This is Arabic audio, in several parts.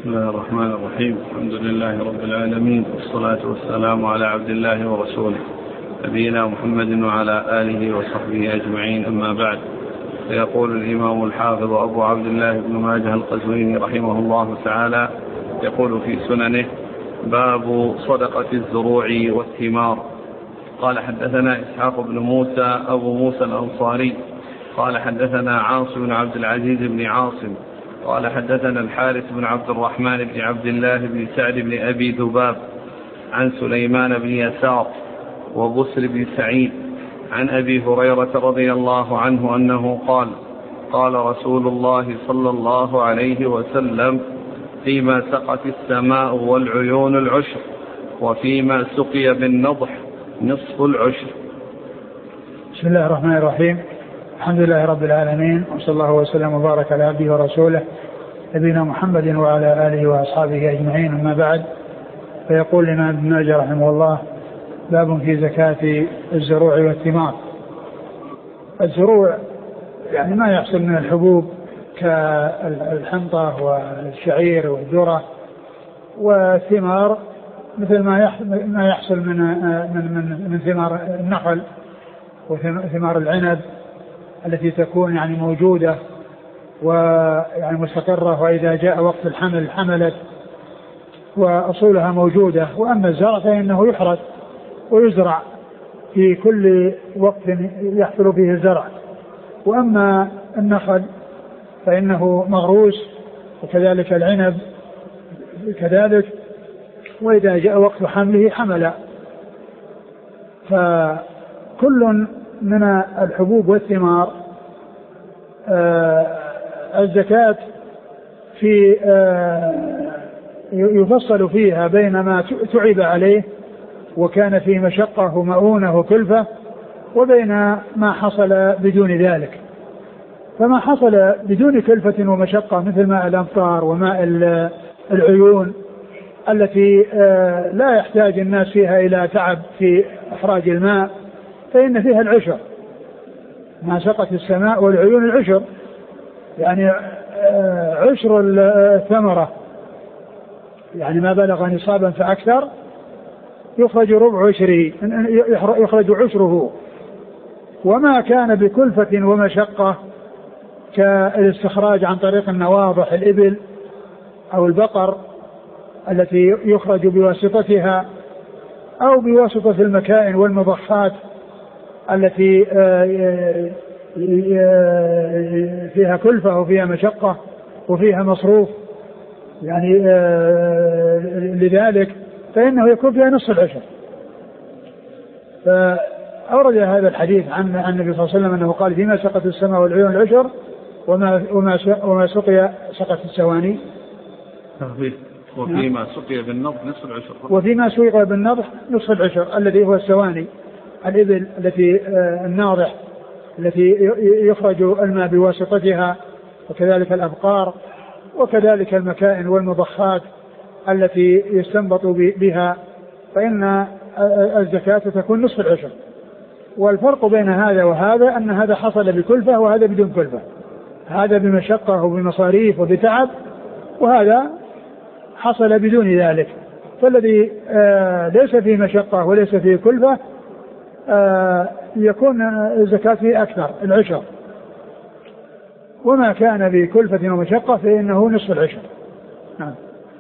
بسم الله الرحمن الرحيم. الحمد لله رب العالمين، والصلاة والسلام على عبد الله ورسوله نبينا محمد وعلى آله وصحبه أجمعين، أما بعد. فيقول الإمام الحافظ أبو عبد الله بن ماجه القزويني رحمه الله تعالى، يقول في سننه: باب صدقة الزروع والثمار. قال: حدثنا إسحاق بن موسى أبو موسى الأنصاري قال: حدثنا عاصم بن عبد العزيز بن عاصم قال: حدثنا الحارث بن عبد الرحمن بن عبد الله بن سعد بن أبي ذباب عن سليمان بن يسار وبسر بن سعيد عن أبي هريرة رضي الله عنه أنه قال: قال رسول الله صلى الله عليه وسلم: فيما سقت السماء والعيون العشر، وفيما سقي بالنضح نصف العشر. بسم الله الرحمن الرحيم. الحمد لله رب العالمين، وصلى الله وسلم وبارك على عبده ورسوله نبينا محمد وعلى آله وأصحابه أجمعين، أما بعد. فيقول الإمام ابن ماجه رحمه الله: باب في زكاة الزروع والثمار. الزروع يعني ما يحصل من الحبوب كالحنطة والشعير والذرة، والثمار مثل ما يحصل من ثمار النخل وثمار العنب التي تكون يعني موجودة ويعني مستقرة، وإذا جاء وقت الحمل حملت وأصولها موجودة. وأما الزرع فإنه يحرث ويزرع في كل وقت يحصل فيه الزرع. وأما النخل فإنه مغروس، وكذلك العنب كذلك، وإذا جاء وقت حمله حمل. فكل من الحبوب والثمار الزكاة في يفصل فيها بين ما تعب عليه وكان فيه مشقة ومؤونة وكلفة، وبين ما حصل بدون ذلك. فما حصل بدون كلفة ومشقة مثل ماء الأمطار وماء العيون التي لا يحتاج الناس فيها إلى تعب في إخراج الماء، فإن فيها العشر. ما سقت السماء والعيون العشر، يعني عشر الثمرة، يعني ما بلغ نصابا فأكثر يخرج ربع عشره، يخرج عشره. وما كان بكلفة ومشقة كالاستخراج عن طريق النواضح الإبل أو البقر التي يخرج بواسطتها، أو بواسطة المكائن والمضخات التي فيها كلفة وفيها مشقة وفيها مصروف، يعني لذلك فإنه يكون فيها نصف العشر. فأورد هذا الحديث عن النبي صلى الله عليه وسلم أنه قال: فيما سقت السماء والعيون العشر، وما سقي سقت السواني، وفيما سقي بالنضح نصف العشر، وفيما سقي بالنضح نصف العشر الذي هو السواني، الإبل التي الناضح التي يخرج الماء بواسطتها، وكذلك الأبقار، وكذلك المكائن والمضخات التي يستنبط بها، فإن الزكاة تكون نصف العشر. والفرق بين هذا وهذا أن هذا حصل بكلفة وهذا بدون كلفة، هذا بمشقة وبمصاريف وبتعب، وهذا حصل بدون ذلك. فالذي ليس فيه مشقة وليس فيه كلفة يكون الزكاة فيه أكثر، العشر. وما كان بكلفة ومشقة فإنه نصف العشر. نعم.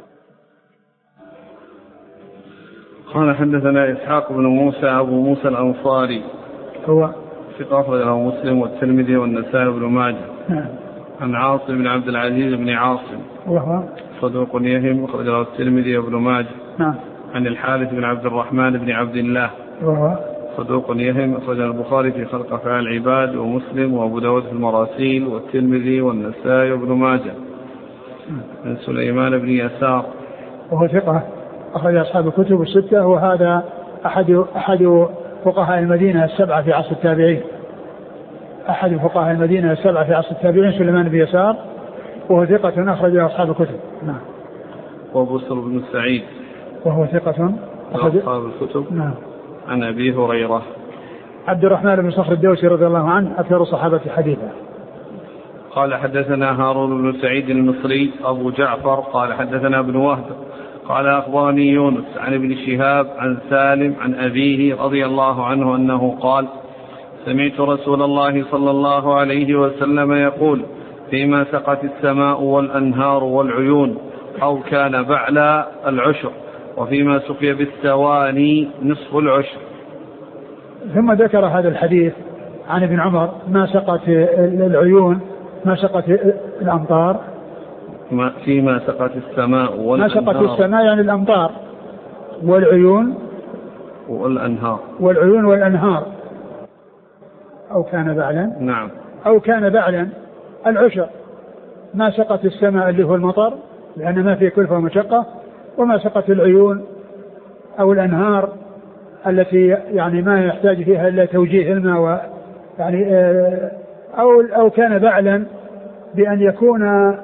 قال: حدثنا إسحاق بن موسى أبو موسى الأنصاري، هو ثقة أخرج له مسلم والترمذي والنسائي بن ماجه. نعم. عن عاصم بن عبد العزيز بن عاصم، وهو صدوق يهم، أخرج له الترمذي وابن ماجه. نعم. عن الحارث بن عبد الرحمن بن عبد الله، وهو صدوق يهم، أخرج البخاري في خلق أفعال العباد ومسلم وأبو داود في المراسيل والترمذي والنسائي وابن ماجه. عن سليمان بن يسار، وهو ثقة أخرج أصحاب الكتب الستة، وهذا أحد فقهاء المدينة السبعة في عصر التابعين. أحد فقهاء المدينة السبعة في عصر التابعين سليمان بن يسار، وهو ثقة أخرج أصحاب الكتب. نعم. وبسر بن سعيد، وهو ثقة أخرج أصحاب الكتب. نعم. عن أبي هريرة عبد الرحمن بن صخر الدوسي رضي الله عنه، أكثر الصحابة حديثا. قال حدثنا هارون بن سعيد المصري أبو جعفر قال حدثنا ابن وهب قال أخبرني يونس عن ابن شهاب عن سالم عن أبيه رضي الله عنه أنه قال سمعت رسول الله صلى الله عليه وسلم يقول فيما سقت السماء والأنهار والعيون أو كان بعلى العشر وفيما سقي بالثواني نصف العشر. ثم ذكر هذا الحديث عن ابن عمر ما سقت العيون ما سقت الأمطار فيما سقت السماء والأنهار ما سقت السماء يعني الأمطار والعيون والأنهار أو كان بعلا نعم أو كان بعلا العشر ما سقت السماء اللي هو المطر لأن ما فيه كلفة ومشقة وما سقت العيون أو الأنهار التي يعني ما يحتاج فيها إلا توجيه الماء يعني أو كان بعلا بأن يكون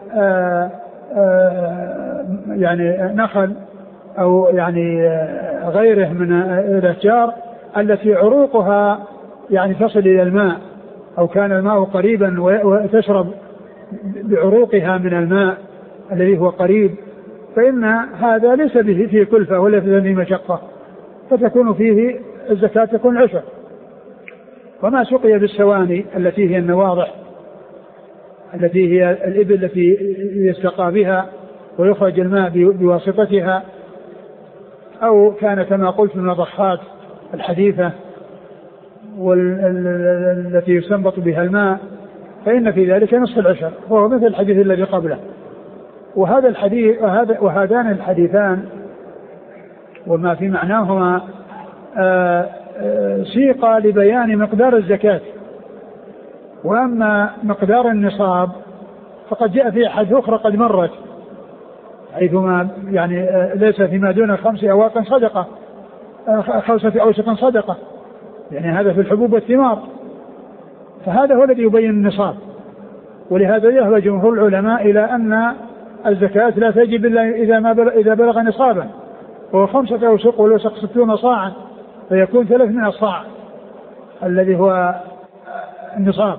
يعني نخل أو يعني غيره من الأشجار التي عروقها يعني تصل إلى الماء أو كان الماء قريبا وتشرب بعروقها من الماء الذي هو قريب فإن هذا ليس به فيه كلفة ولا فيه مشقة فتكون فيه الزكاة تكون عشر. وما سقي بالسواني التي هي النواضح التي هي الإبل التي يستقى بها ويخرج الماء بواسطتها أو كان كما قلت من الضخات الحديثة والتي يستنبط بها الماء فإن في ذلك نصف العشر وهو مثل الحديث الذي قبله. وهذا الحديث وهذان الحديثان وما في معناهما سيق لبيان مقدار الزكاة. وأما مقدار النصاب فقد جاء في أحد أخرى قد مرت حيثما يعني ليس فيما دون 5 أواق صدقة 5 أوسق صدقة يعني هذا في الحبوب والثمار فهذا هو الذي يبين النصاب. ولهذا يهوى جمهور العلماء إلى أن الزكاة لا تجب إلا إذا بلغ نصابا وهو 5 أوسق والوسق 60 صاعا فيكون 300 صاع الذي هو النصاب.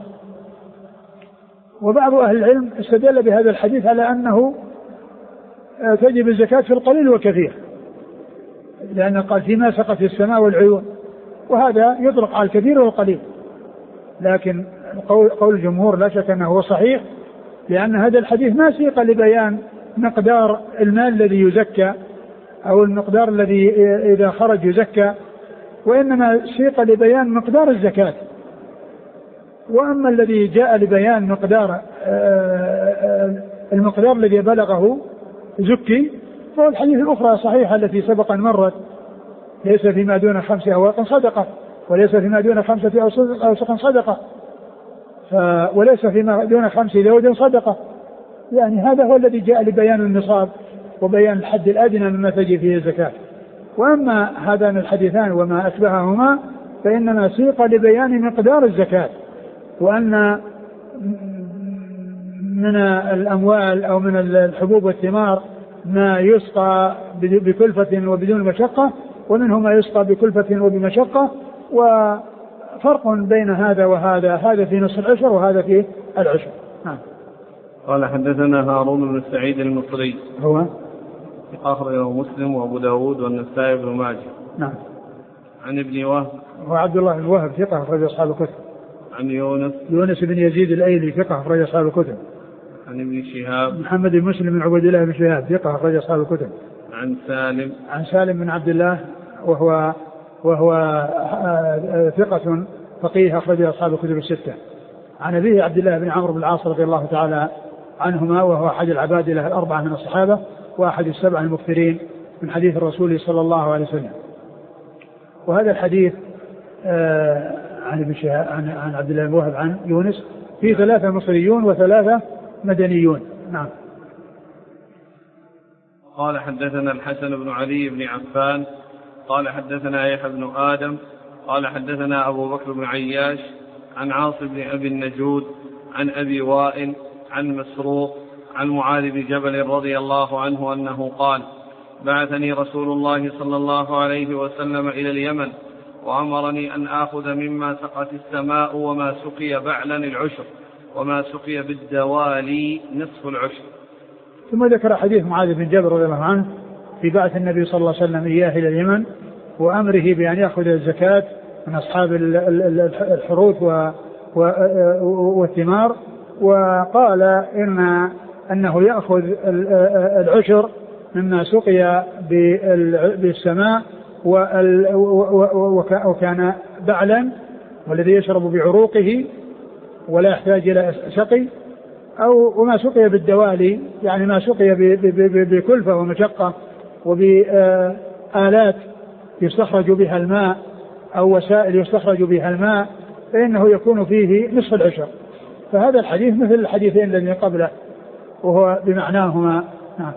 وبعض أهل العلم استدل بهذا الحديث على أنه تجب الزكاة في القليل والكثير لأنه قال فيما سقت السماء والعيون وهذا يطلق على الكثير والقليل لكن قول الجمهور لا شك أنه هو صحيح لأن هذا الحديث ما سيق لبيان مقدار المال الذي يزكى أو المقدار الذي إذا خرج يزكى وإنما سيق لبيان مقدار الزكاة. وأما الذي جاء لبيان مقدار المقدار الذي بلغه زكي فهو الحديث الأخرى صحيحة التي سبقا مرت ليس فيما دون 5 أواق صدقة وليس فيما دون 5 أوسق صدقة وليس فيما دون 5 ذود صدقة يعني هذا هو الذي جاء لبيان النصاب وبيان الحد الأدنى مما تجي فيه الزكاة. وأما هذان الحديثان وما أشبههما فإنما سيق لبيان مقدار الزكاة وأن من الأموال أو من الحبوب والثمار ما يسقى بكلفة وبدون مشقة ومنه ما يسقى بكلفة وبمشقة وفرق بين هذا وهذا هذا في نصف العشر وهذا في العشر. قال حدثنا هارون بن سعيد المصري هو أخرجه مسلم وأبو داود والنسائي بن ماجه. نعم. عن ابن وهب هو عبد الله بن وهب ثقة أخرج أصحاب الكتب. عن يونس بن يزيد الأيلي ثقة أخرج أصحاب الكتب. عن ابن شهاب محمد بن مسلم بن عبد الله بن شهاب ثقة أخرج أصحاب الكتب. عن سالم بن عبد الله وهو ثقة فقيه أخرج أصحاب الكتب 6. عن أبيه عبد الله بن عمرو بن العاص رضي الله تعالى عنهما وهو أحد العبادلة 4 من الصحابة وأحد 7 المكثرين من حديث الرسول صلى الله عليه وسلم. وهذا الحديث عن ابن شهاب عن عبد الله بن وهب عن يونس في 3 مصريون و3 مدنيون. نعم. قال حدثنا الحسن بن علي بن عفان قال حدثنا يحيى بن آدم قال حدثنا أبو بكر بن عياش عن عاصم بن أبي النجود عن أبي وائل عن مسروق عن معاذ بن جبل رضي الله عنه أنه قال بعثني رسول الله صلى الله عليه وسلم إلى اليمن وأمرني أن آخذ مما سقت السماء وما سقي بعلا العشر وما سقي بالدوالي نصف العشر. ثم ذكر حديث معاذ بن جبل رضي الله عنه في بعث النبي صلى الله عليه وسلم إياه إلى اليمن وأمره بأن يأخذ الزكاة من أصحاب الحروث والثمار، وقال أنه يأخذ العشر مما سقي بالسماء وكان بعلا والذي يشرب بعروقه ولا يحتاج إلى سقي، أو وما سقي بالدوالي يعني ما سقي بكلفة ومشقة وبآلات يستخرج بها الماء أو وسائل يستخرج بها الماء فإنه يكون فيه نصف العشر. فهذا الحديث مثل الحديثين الذين قبله وهو بمعناهما. نعم.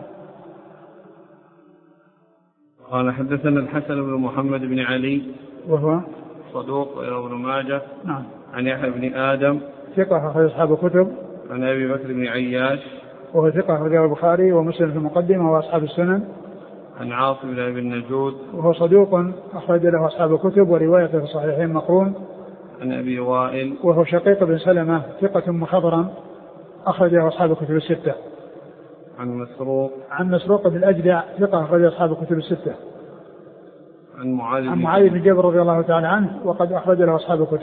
قال حدثنا الحسن بن محمد بن علي وهو صدوق ابن ماجه. نعم. عن يحيى بن آدم ثقة أخرج أصحاب الكتب. عن أبي بكر بن عياش وهو ثقة أخرج البخاري ومسلم في المقدمة وأصحاب السنن. عن عاصم بن أبي النجود وهو صدوق أخرج له أصحاب الكتب وروايته في الصحيحين مقرون. عن أبي وائل وهو شقيق بن سلمة ثقة مخضرم أخرج له أصحاب الكتب الستة. عن مسروق بن الأجدع ثقة أخرج أصحاب الكتب الستة. عن معاذ بن جبل رضي الله تعالى عنه وقد أخرج له أصحاب الكتب.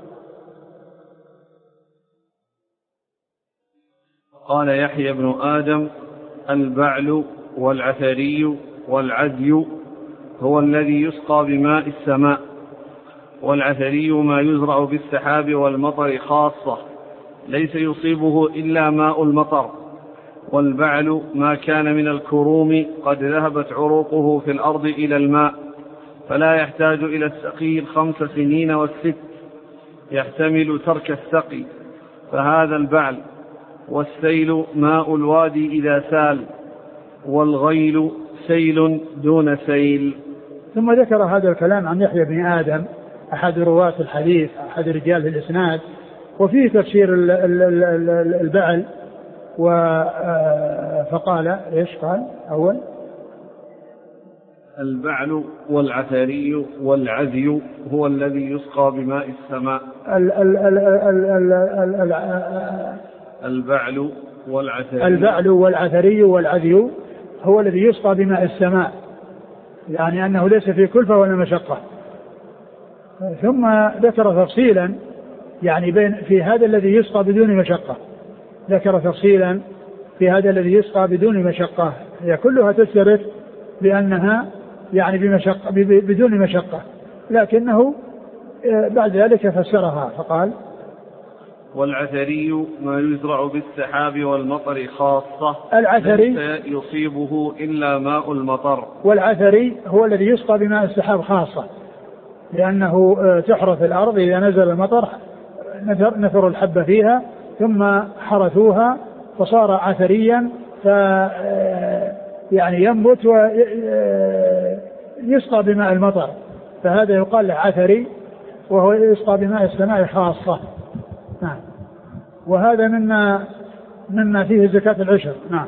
قال يحيى بن آدم البعل والعثري والعذي هو الذي يسقى بماء السماء، والعثري ما يزرع بالسحاب والمطر خاصة ليس يصيبه إلا ماء المطر، والبعل ما كان من الكروم قد ذهبت عروقه في الأرض إلى الماء فلا يحتاج إلى السقي 5 سنين والست، يحتمل ترك السقي، فهذا البعل. والسيل ماء الوادي إذا سال، والغيل سيل دون سيل. ثم ذكر هذا الكلام عن يحيى بن آدم أحد رواة الحديث أحد رجال الإسناد، وفيه تفسير البعل فقال إيش قال أول؟ البعل والعثري والعذي هو الذي يسقى بماء السماء. البعل والعثري والعذي هو الذي يسقى بماء السماء، يعني أنه ليس في كلفة ولا مشقة. ثم ذكر تفصيلا يعني بين في هذا الذي يسقى بدون مشقة، ذكر تفصيلا في هذا الذي يسقى بدون مشقة، هي كلها تشترط بأنها يعني بمشقة بدون مشقة، لكنه بعد ذلك فسرها فقال والعثري ما يزرع بالسحاب والمطر خاصة العثري ليس يصيبه إلا ماء المطر. والعثري هو الذي يسقى بماء السحاب خاصة، لأنه تحرث الأرض إذا نزل المطر نثر الحبة فيها ثم حرثوها فصار عثريا يعني ينبت ويسقى بماء المطر، فهذا يقال له عثري وهو يسقى بماء السماء خاصة. نعم. وهذا مما فيه زكاة العشر. نعم.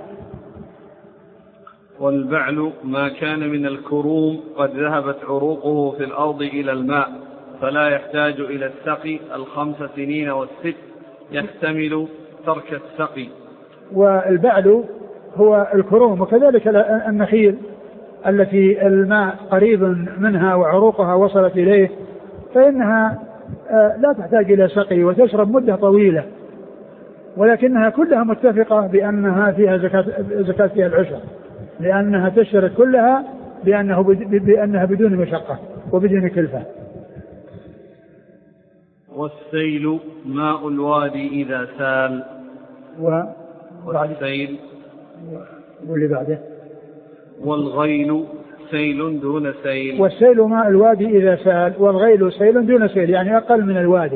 والبعل ما كان من الكروم قد ذهبت عروقه في الأرض إلى الماء فلا يحتاج إلى السقي 5 سنين والست، يحتمل ترك السقي. والبعل هو الكروم، وكذلك النخيل التي الماء قريب منها وعروقها وصلت إليه فإنها لا تحتاج إلى سقي وتشرب مدة طويلة، ولكنها كلها متفقة بأنها فيها زكاة فيها العشر، لأنها تشترط كلها بأنها بدون مشقة وبدون كلفة. والسيل ماء الوادي إذا سال. والسيل واللي بعده والغيل سيل دون سيل. والسيل ماء الوادي إذا سال، والغيل سيل دون سيل يعني أقل من الوادي.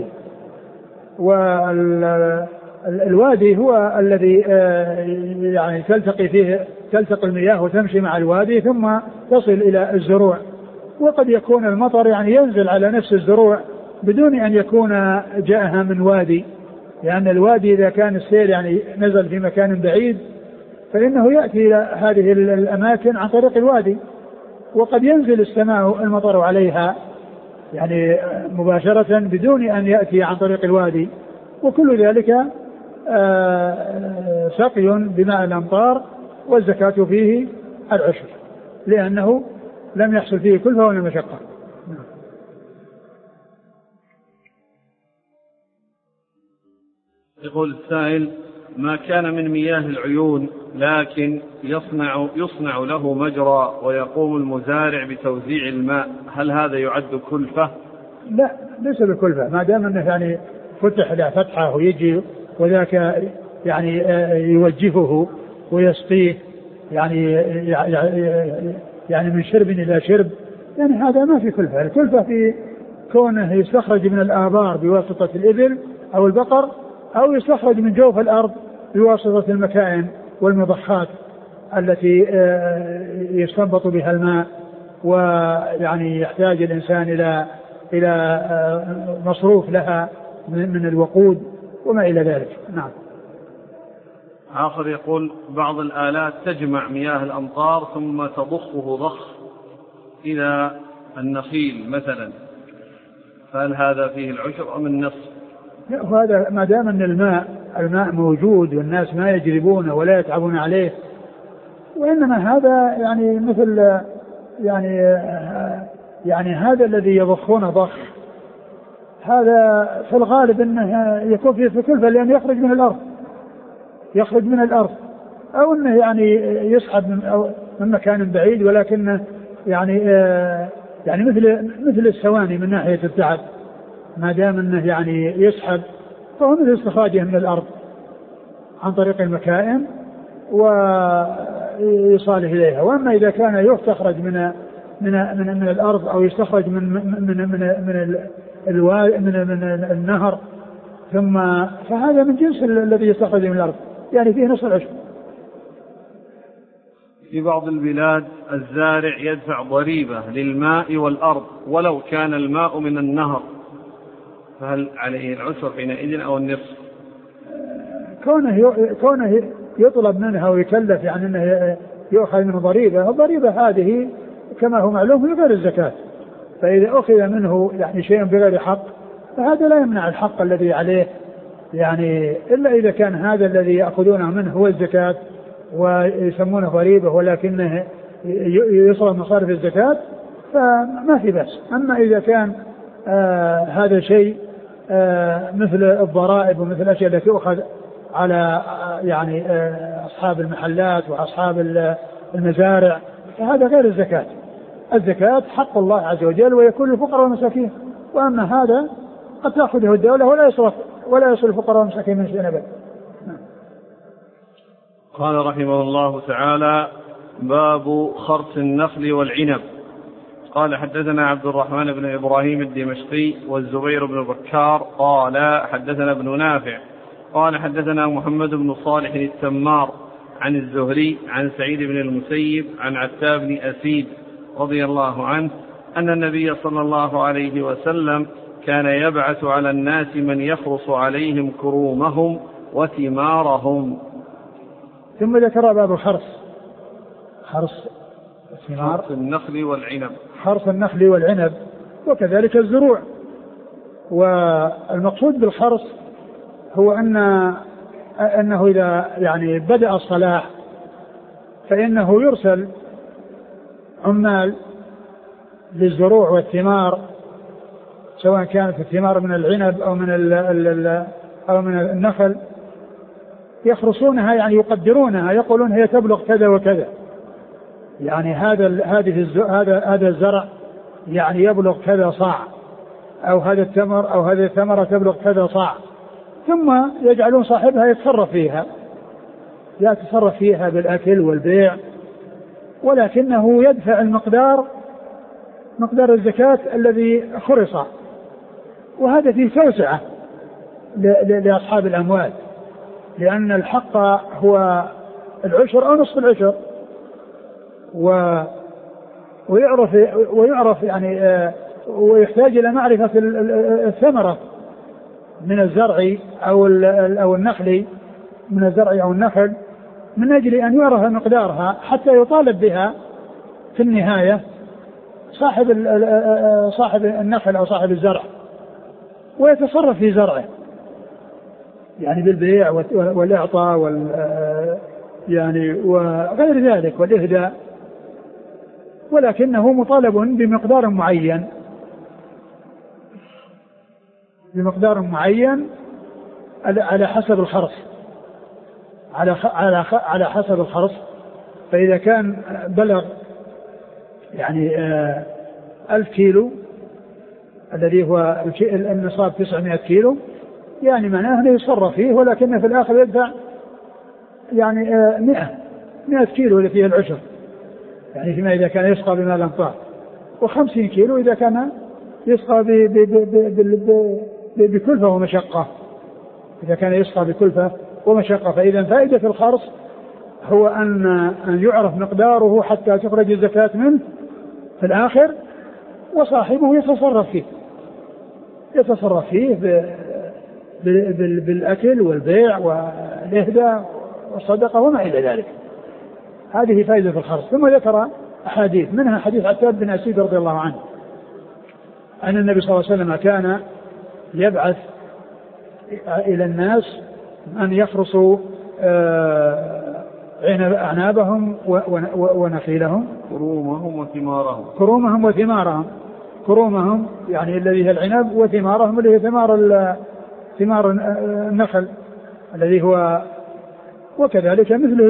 والوادي هو الذي يعني تلتقي المياه وتمشي مع الوادي ثم تصل إلى الزروع، وقد يكون المطر يعني ينزل على نفس الزروع بدون أن يكون جاءها من وادي، لأن الوادي إذا كان السيل يعني نزل في مكان بعيد فإنه يأتي إلى هذه الأماكن عن طريق الوادي، وقد ينزل السماء المطر عليها يعني مباشرة بدون أن يأتي عن طريق الوادي، وكل ذلك سقي بماء الأمطار والزكاة فيه العشر، لأنه لم يحصل فيه كلفة ولا مشقة. يقول السائل: ما كان من مياه العيون لكن يصنع له مجرى ويقوم المزارع بتوزيع الماء، هل هذا يعد كلفة؟ لا، ليس بكلفة، ما دام أنه يعني فتح له فتحة ويجي وذاك يعني يوجهه ويسقيه يعني من شرب إلى شرب، يعني هذا ما في كلفة. الكلفة في كونه يستخرج من الآبار بواسطة الإبل أو البقر، أو يستخرج من جوف الأرض بواسطة المكائن والمضخات التي يستنبط بها الماء، ويعني يحتاج الإنسان إلى مصروف لها من الوقود وما إلى ذلك. نعم. آخر يقول: بعض الآلات تجمع مياه الأمطار ثم تضخه ضخ إلى النخيل مثلا، فهل هذا فيه العشر أم النصف؟ هذا ما دام أن الماء موجود والناس ما يجربونه ولا يتعبون عليه، وإنما هذا يعني مثل يعني هذا الذي يضخونه ضخ، هذا في الغالب أنه يكون فيه كلفة، لأنه يخرج من الأرض أو أنه يعني يسحب من مكان بعيد، ولكنه يعني مثل السواني من ناحية التعب، ما دام أنه يعني يسحب فهو مثل استخراجه من الأرض عن طريق المكائن ويصاله إليها. وأما إذا كان يستخرج من الأرض أو يستخرج من النهر ثم فهذا من جنس الذي يستخرج من الأرض، يعني فيه نصف العشر. في بعض البلاد الزارع يدفع ضريبة للماء والأرض ولو كان الماء من النهر، فهل عليه العشر حينئذ أو النصف؟ كونه يطلب منها ويكلف يعني أنه يؤخذ منه ضريبة، الضريبة هذه كما هو معلوم هي غير الزكاة، فإذا أخذ منه يعني شيء بغير حق فهذا لا يمنع الحق الذي عليه، يعني إلا إذا كان هذا الذي يأخذونه منه هو الزكاة ويسمونه ضريبة ولكنه يصرف مصارف الزكاة فما في بأس. أما إذا كان هذا شيء مثل الضرائب ومثل الأشياء التي تؤخذ على يعني أصحاب المحلات وأصحاب المزارع فهذا غير الزكاة. الزكاة حق الله عز وجل ويكون للفقراء والمساكين، وأما هذا قد تأخذه الدولة ولا يصل الفقراء والمساكين من شيء أبدا. قال رحمه الله تعالى: باب خرس النخل والعنب. قال: حدثنا عبد الرحمن بن إبراهيم الدمشقي والزبير بن بكار قال: حدثنا ابن نافع قال: حدثنا محمد بن صالح التمار عن الزهري عن سعيد بن المسيب عن عتاب بن أسيد رضي الله عنه أن النبي صلى الله عليه وسلم كان يبعث على الناس من يخرص عليهم كرومهم وثمارهم. ثم ذكر باب الخرص، خرص النخل والعنب، خرص النخل والعنب وكذلك الزروع. والمقصود بالخرص هو أنه إذا يعني بدأ الصلاح فإنه يرسل عمال للزروع والثمار، سواء كانت الثمار من العنب أو من النخل، يخرصونها يعني يقدرونها، يقولون هي تبلغ كذا وكذا، يعني هذا الزرع يعني يبلغ كذا صاع، أو هذا التمر أو هذه الثمرة تبلغ كذا صاع، ثم يجعلون صاحبها يتصرف فيها بالأكل والبيع، ولكنه يدفع مقدار الزكاة الذي خرص، وهذا فيه توسعة لأصحاب الأموال، لأن الحق هو العشر أو نصف العشر، ويعرف يعني ويحتاج إلى معرفة الثمرة من الزرع أو النخل، من الزرع أو النخل، من أجل أن يعرف مقدارها حتى يطالب بها في النهاية صاحب النخل أو صاحب الزرع، ويتصرف في زرعه. يعني بالبيع والإعطاء يعني وغير ذلك والإهداء، ولكنه مطالب بمقدار معين على حسب الخرص، على حسب الخرص. فإذا كان بلغ يعني 1000 كيلو الذي هو النصاب 900 كيلو، يعني معناه أنه يصرف فيه، ولكن في الآخر يدفع يعني 100 كيلو اللي فيه العشر، يعني فيما إذا كان يسقى بما لم طاع، و50 كيلو إذا كان يسقى بكلفة ومشقة، إذا كان يسقى بكلفة ومشقة. فإذا فائدة الخرص هو أن يعرف مقداره حتى تخرج الزكاة منه في الآخر، وصاحبه يتصرف فيه بالأكل والبيع والإهداء والصدقة وما إلى ذلك. هذه فائدة الخرص. ثم ذكر أحاديث، منها حديث عتاب بن أسيد رضي الله عنه أن النبي صلى الله عليه وسلم كان يبعث إلى الناس أن يخرصوا أعنابهم ونخيلهم، كرومهم وثمارهم. كرومهم يعني الذي هي العنب، وثمارهم اللي هي ثمار النخل الذي هو، وكذلك مثله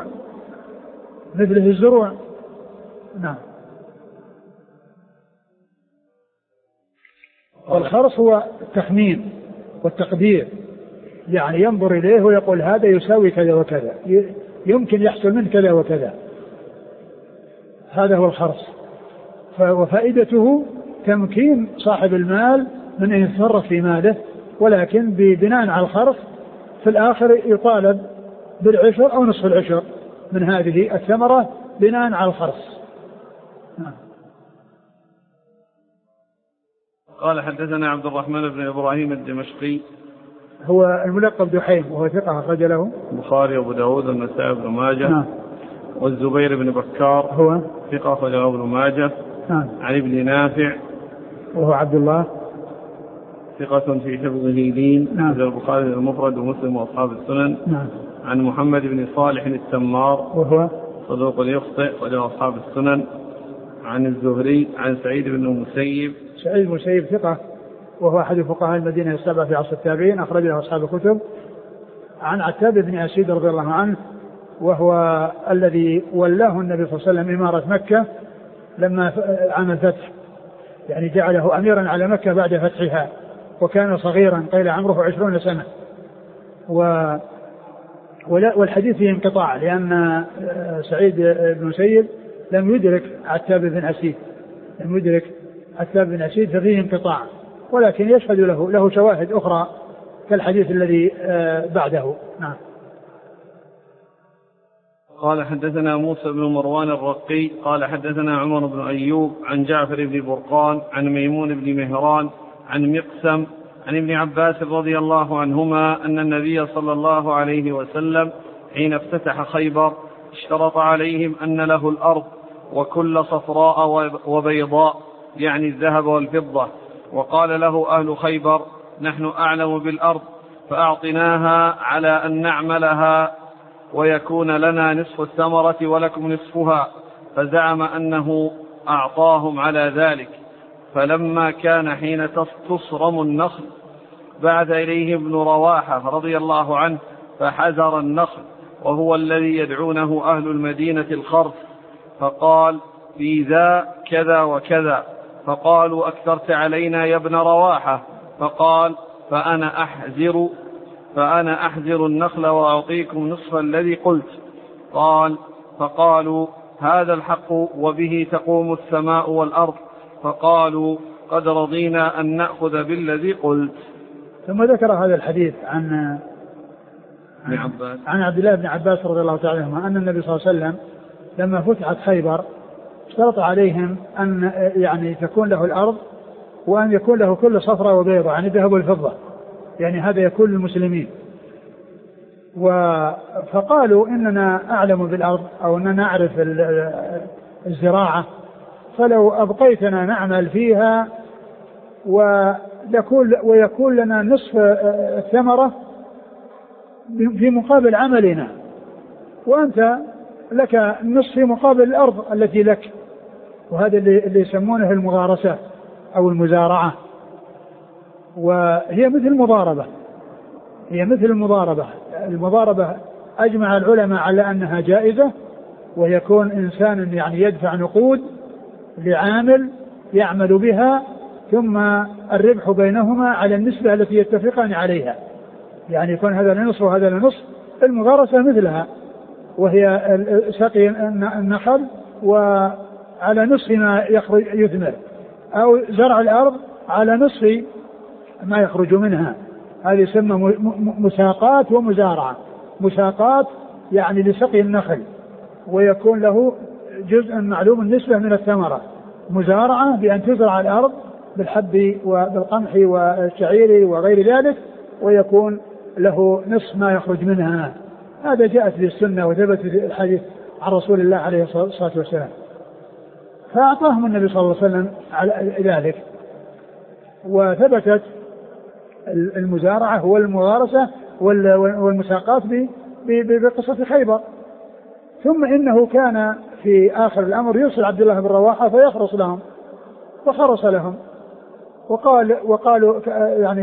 الزروع. نعم. والخرص هو التخمين والتقدير، يعني ينظر إليه ويقول هذا يساوي كذا وكذا، يمكن يحصل منه كذا وكذا. هذا هو الخرص. وفائدته تمكين صاحب المال من أن يتصرف في ماله، ولكن ببناء على الخرص في الآخر يطالب بالعشر أو نصف العشر من هذه الثمرة بناء على الخرص. قال حدثنا عبد الرحمن بن إبراهيم الدمشقي، هو الملقب دحيم، وهو ثقة أخرج له البخاري وأبو داود والنسائي بن ماجه. والزبير بن بكار هو ثقة أخرج له ابن ماجه. عن ابن نافع وهو عبد الله ثقة في حفظه لين، البخاري المفرد ومسلم وأصحاب السنن. عن محمد بن صالح التمار وهو صدوق يخطئ وله أصحاب السنن. عن الزهري عن سعيد بن المسيب. سعيد بن المسيب ثقة وهو أحد فقهاء المدينة السبعة في عصر التابعين، أخرج له أصحاب الكتب. عن عتاب بن أسيد رضي الله عنه، وهو الذي ولاه النبي صلى الله عليه وسلم إمارة مكة لما عام الفتح، يعني جعله أميرا على مكة بعد فتحها، وكان صغيرا قيل عمره 20 سنة. والحديث فيه انقطاع، لأن سعيد بن المسيب لم يدرك عتاب بن أسيد، ففيه انقطاع، ولكن يشهد له شواهد أخرى كالحديث الذي بعده. نعم. قال حدثنا موسى بن مروان الرقي قال حدثنا عمر بن أيوب عن جعفر بن برقان عن ميمون بن مهران عن مقسم عن ابن عباس رضي الله عنهما أن النبي صلى الله عليه وسلم حين افتتح خيبر اشترط عليهم أن له الأرض وكل صفراء وبيضاء، يعني الذهب والفضة، وقال له أهل خيبر نحن أعلم بالأرض فأعطناها على أن نعملها ويكون لنا نصف الثمرة ولكم نصفها، فزعم أنه أعطاهم على ذلك. فلما كان حين تصرم النخل بعث إليه ابن رواحة رضي الله عنه فحذر النخل، وهو الذي يدعونه أهل المدينة الخرف، فقال في ذا كذا وكذا، فقالوا أكثرت علينا يا ابن رواحة، فقال فأنا أحذر النخل وأعطيكم نصف الذي قلت. فقالوا هذا الحق وبه تقوم السماء والأرض، فقالوا قد رضينا أن نأخذ بالذي قلت. ثم ذكر هذا الحديث عن عبد الله بن عباس رضي الله تعالى عنهما أن النبي صلى الله عليه وسلم لما فتحت خيبر اشترط عليهم أن يعني تكون له الأرض وأن يكون له كل صفرة وبيضة، يعني الذهب والفضة، يعني هذا يكون للمسلمين. فقالوا إننا أعلم بالأرض أو أننا نعرف الزراعة، فلو أبقيتنا نعمل فيها ويكون لنا نصف الثمرة في مقابل عملنا، وأنت لك النصف في مقابل الأرض التي لك. وهذا اللي يسمونه المغارسة أو المزارعة، وهي مثل المضاربة. المضاربة أجمع العلماء على أنها جائزة، ويكون إنسان يعني يدفع نقود لعامل يعمل بها، ثم الربح بينهما على النسبة التي يتفقان عليها، يعني يكون هذا لنصف وهذا لنصف. المغارسة مثلها، وهي سقي النخل وعلى نصف ما يثمر، أو زرع الأرض على نصف ما يخرج منها. هذه يسمى مساقات ومزارعة. مساقات يعني لسقي النخل ويكون له جزء معلوم النسبة من الثمرة. مزارعة بأن تزرع الأرض بالحب وبالقمح والشعير وغير ذلك، ويكون له نصف ما يخرج منها. هذا جاءت في السنة وثبت في الحديث عن رسول الله عليه الصلاة والسلام. فأعطاهم النبي صلى الله عليه وسلم على ذلك، وثبتت المزارعة والمغارسة والمساقات بقصة خيبر. ثم إنه كان في آخر الأمر يرسل عبد الله بن رواحة فيخرص لهم، وخرص لهم وقالوا يعني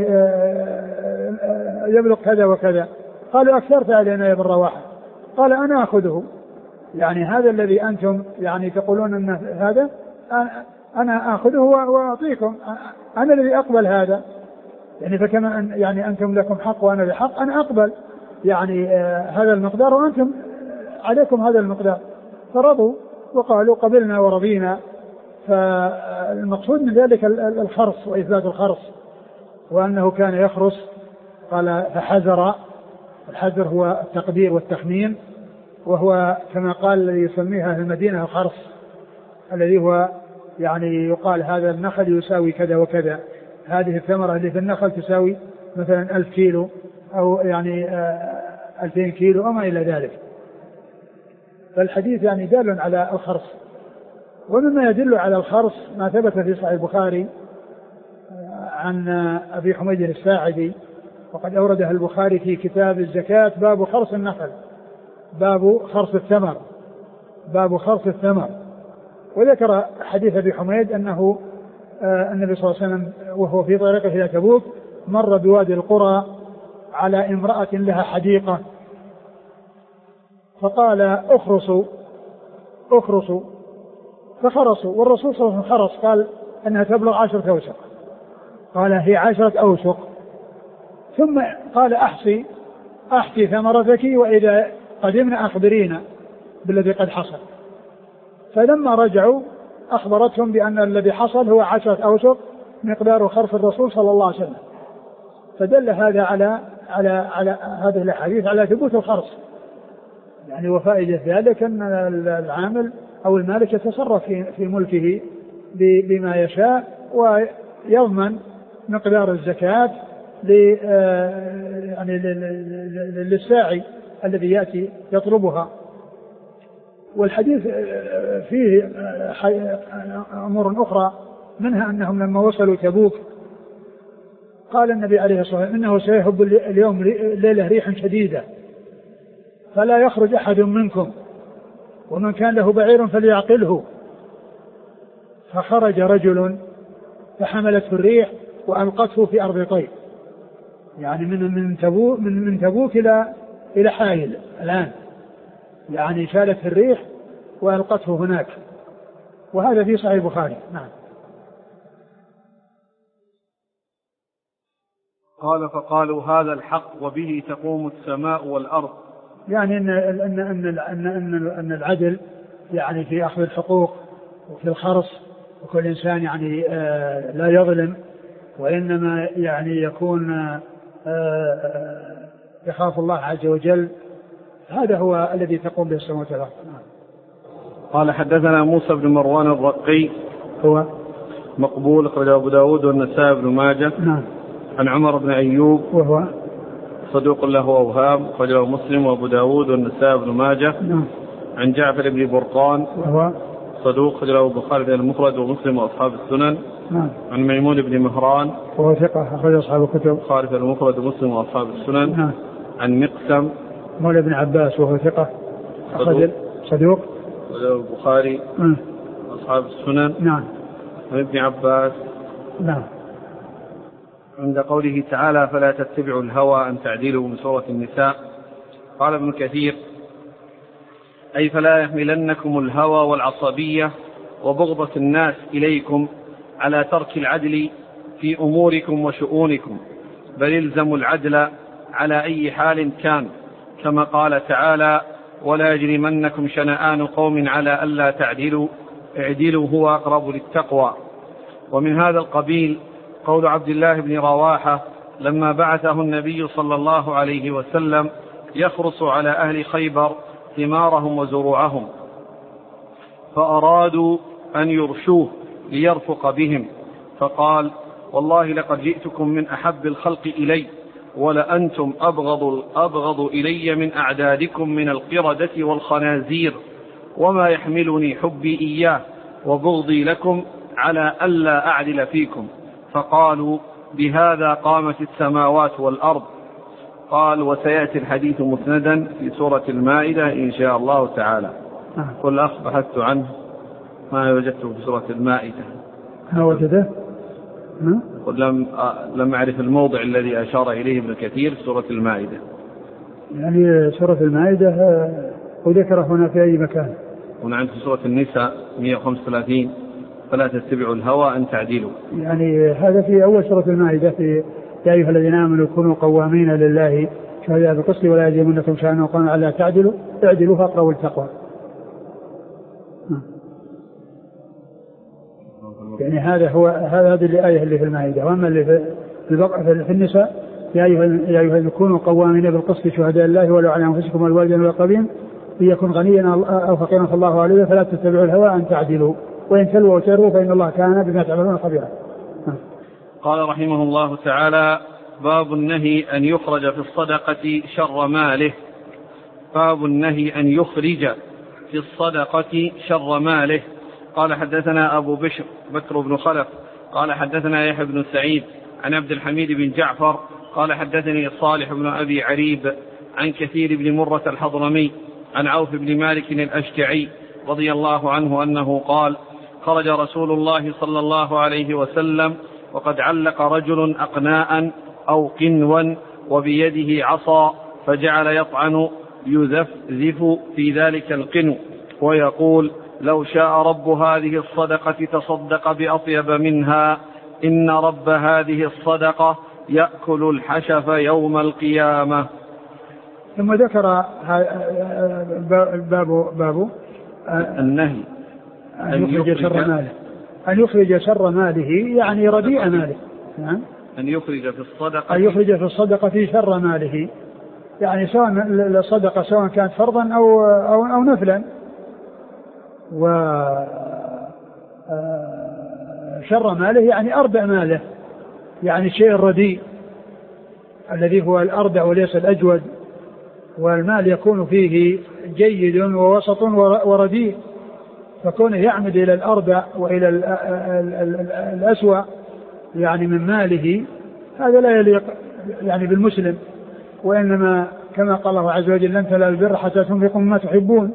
يبلغ كذا وكذا. قالوا أكثرت علينا يا ابن رواحة. قال أنا أخذه، يعني هذا الذي أنتم يعني تقولون أن هذا أنا أخذه وأعطيكم، أنا الذي أقبل هذا. يعني فكما يعني أنتم لكم حق وأنا بحق، أنا أقبل يعني هذا المقدار وأنتم عليكم هذا المقدار. فرضوا وقالوا قبلنا ورضينا. فالمقصود من ذلك الخرص وإثبات الخرص، وأنه كان يخرص. قال فحذر. الحذر هو التقدير والتخمين، وهو كما قال الذي يسميها في المدينة الخرص، الذي هو يعني يقال هذا النخل يساوي كذا وكذا، هذه الثمرة اللي في النخل تساوي مثلا 1000 كيلو أو يعني 2000 كيلو وما إلى ذلك. فالحديث يعني دال على الخرص. ومما يدل على الخرص ما ثبت في صحيح البخاري عن أبي حميد الساعدي، وقد أورده البخاري في كتاب الزكاة باب خرص النخل، باب خرص الثمر، باب خرص الثمر. وذكر حديث أبي حميد أنه النبي صلى الله عليه وسلم وهو في طريقه إلى تبوك مر بوادي القرى على امرأة لها حديقة، فقال اخرصوا فخرصوا، والرسول صلى الله عليه وسلم خرص، قال أنها تبلغ 10 أوسق. قال هي 10 أوسق. ثم قال أحصي ثمرتك، وإذا قدمنا أخبرينا بالذي قد حصل. فلما رجعوا أخبرتهم بأن الذي حصل هو 10 أوسق مقدار خرص الرسول صلى الله عليه وسلم. فدل هذا على هذه الحديث على ثبوت الخرص، يعني وفائدة ذلك أن العامل أو المالك يتصرف في ملكه بما يشاء، ويضمن مقدار الزكاة يعني للساعي الذي يأتي يطلبها. والحديث فيه أمور أخرى، منها أنهم لما وصلوا تبوك قال النبي عليه الصلاة والسلام إنه سيهب اليوم ليلة ريح شديدة فلا يخرج أحد منكم، ومن كان له بعير فليعقله. فخرج رجل فحملته الريح وألقته في أرض طيب، يعني من تبوك إلى حائل الآن، يعني شالت الريح وألقته هناك. وهذا في صحيح البخاري. نعم. قال فقالوا هذا الحق وبه تقوم السماء والأرض، يعني أن العدل يعني في أخذ الحقوق وفي الخرص، وكل إنسان يعني لا يظلم، وإنما يعني يكون يخاف الله عز وجل. هذا هو الذي تقوم به السماوات والأرض. قال حدثنا موسى بن مروان الرقي، هو مقبول، أخرجه أبو داود والنسائي بن ماجه. نعم. عن عمر بن أيوب، وهو صدوق له أوهام، أخرجه مسلم وأبو داود والنسائي بن ماجه. نعم. عن جعفر بن برقان، وهو صدوق، أخرجه البخاري المفرد ومسلم وأصحاب السنن. نعم. عن ميمون بن مهران، وهو ثقة، أخرج أصحاب الكتب، البخاري المفرد ومسلم وأصحاب السنن. نعم. عن مقسم مولى ابن عباس وهو ثقة صدوق البخاري أصحاب السنن. نعم. عن ابن عباس. نعم. عند قوله تعالى فلا تتبعوا الهوى أن تعدلوا من سورة النساء، قال ابن كثير أي فلا يحملنكم الهوى والعصبية وبغضة الناس إليكم على ترك العدل في أموركم وشؤونكم، بل الزموا العدل على أي حال كان، كما قال تعالى ولا يجرمنكم شنآن قوم على ألا تعدلوا اعدلوا هو أقرب للتقوى. ومن هذا القبيل قول عبد الله بن رواحة لما بعثه النبي صلى الله عليه وسلم يخرص على أهل خيبر ثمارهم وزروعهم، فأرادوا أن يرشوه ليرفق بهم، فقال والله لقد جئتكم من أحب الخلق إلي، ولأنتم أبغض إلي من أعدادكم من القردة والخنازير، وما يحملني حبي إياه وبغضي لكم على ألا أعدل فيكم. فقالوا بهذا قامت السماوات والأرض. قال وسيأتي الحديث مسندا في سورة المائدة إن شاء الله تعالى. قل أخ بحثت عنه ما وجدته في سورة المائدة. ما وجده؟ قل لم أعرف الموضع الذي أشار إليه ابن كثير في سورة المائدة. يعني سورة المائدة وذكر هنا في أي مكان؟ هنا عند سورة النساء 135 فلا تتبعوا الهوى أن تعدلوا. يعني هذا في أول سورة المائدة في يا أيها الذين آمنوا كونوا قوامين لله شهداء بالقسط ولا يجرمنكم شنآن قوم على تعدلوا اعدلوا فاقربوا التقوى. يعني هذه الآية اللي في المائدة. وأما اللي في النساء يا أيها كونوا قوامين بالقسط شهداء الله ولو على أنفسكم والوالدين والأقربين إن يكن غنيا أو فقيرا فالله عليه فلا تتبعوا الهوى أن تعدلوا وإن تلووا وتروا فإن الله كان بما تعملون خبيرا. قال رحمه الله تعالى باب النهي أن يخرج في الصدقة شر ماله. باب النهي أن يخرج في الصدقة شر ماله. قال حدثنا أبو بكر بن خلف قال حدثنا يحيى بن سعيد عن عبد الحميد بن جعفر قال حدثني صالح بن أبي عريب عن كثير بن مرة الحضرمي عن عوف بن مالك الأشجعي رضي الله عنه أنه قال خرج رسول الله صلى الله عليه وسلم وقد علق رجل أقناء أو قنوا وبيده عصا فجعل يطعن يذفذف في ذلك القنو ويقول لو شاء رب هذه الصدقة تصدق بأطيب منها إن رب هذه الصدقة يأكل الحشف يوم القيامة. ثم ذكر باب النهي أن يخرج شر ماله يعني رديء ماله. أن يخرج في الصدقة في شر ماله يعني سواء الصدقة سواء كانت فرضا أو نفلا. وشر ماله يعني أردع ماله يعني الشيء الرديء الذي هو الأردع وليس الأجود. والمال يكون فيه جيد ووسط ورديء فكونه يعمد إلى الأردع وإلى الأسوأ يعني من ماله هذا لا يليق يعني بالمسلم. وإنما كما قال الله عز وجل لن تنالوا البر حتى تنفقوا مما تحبون.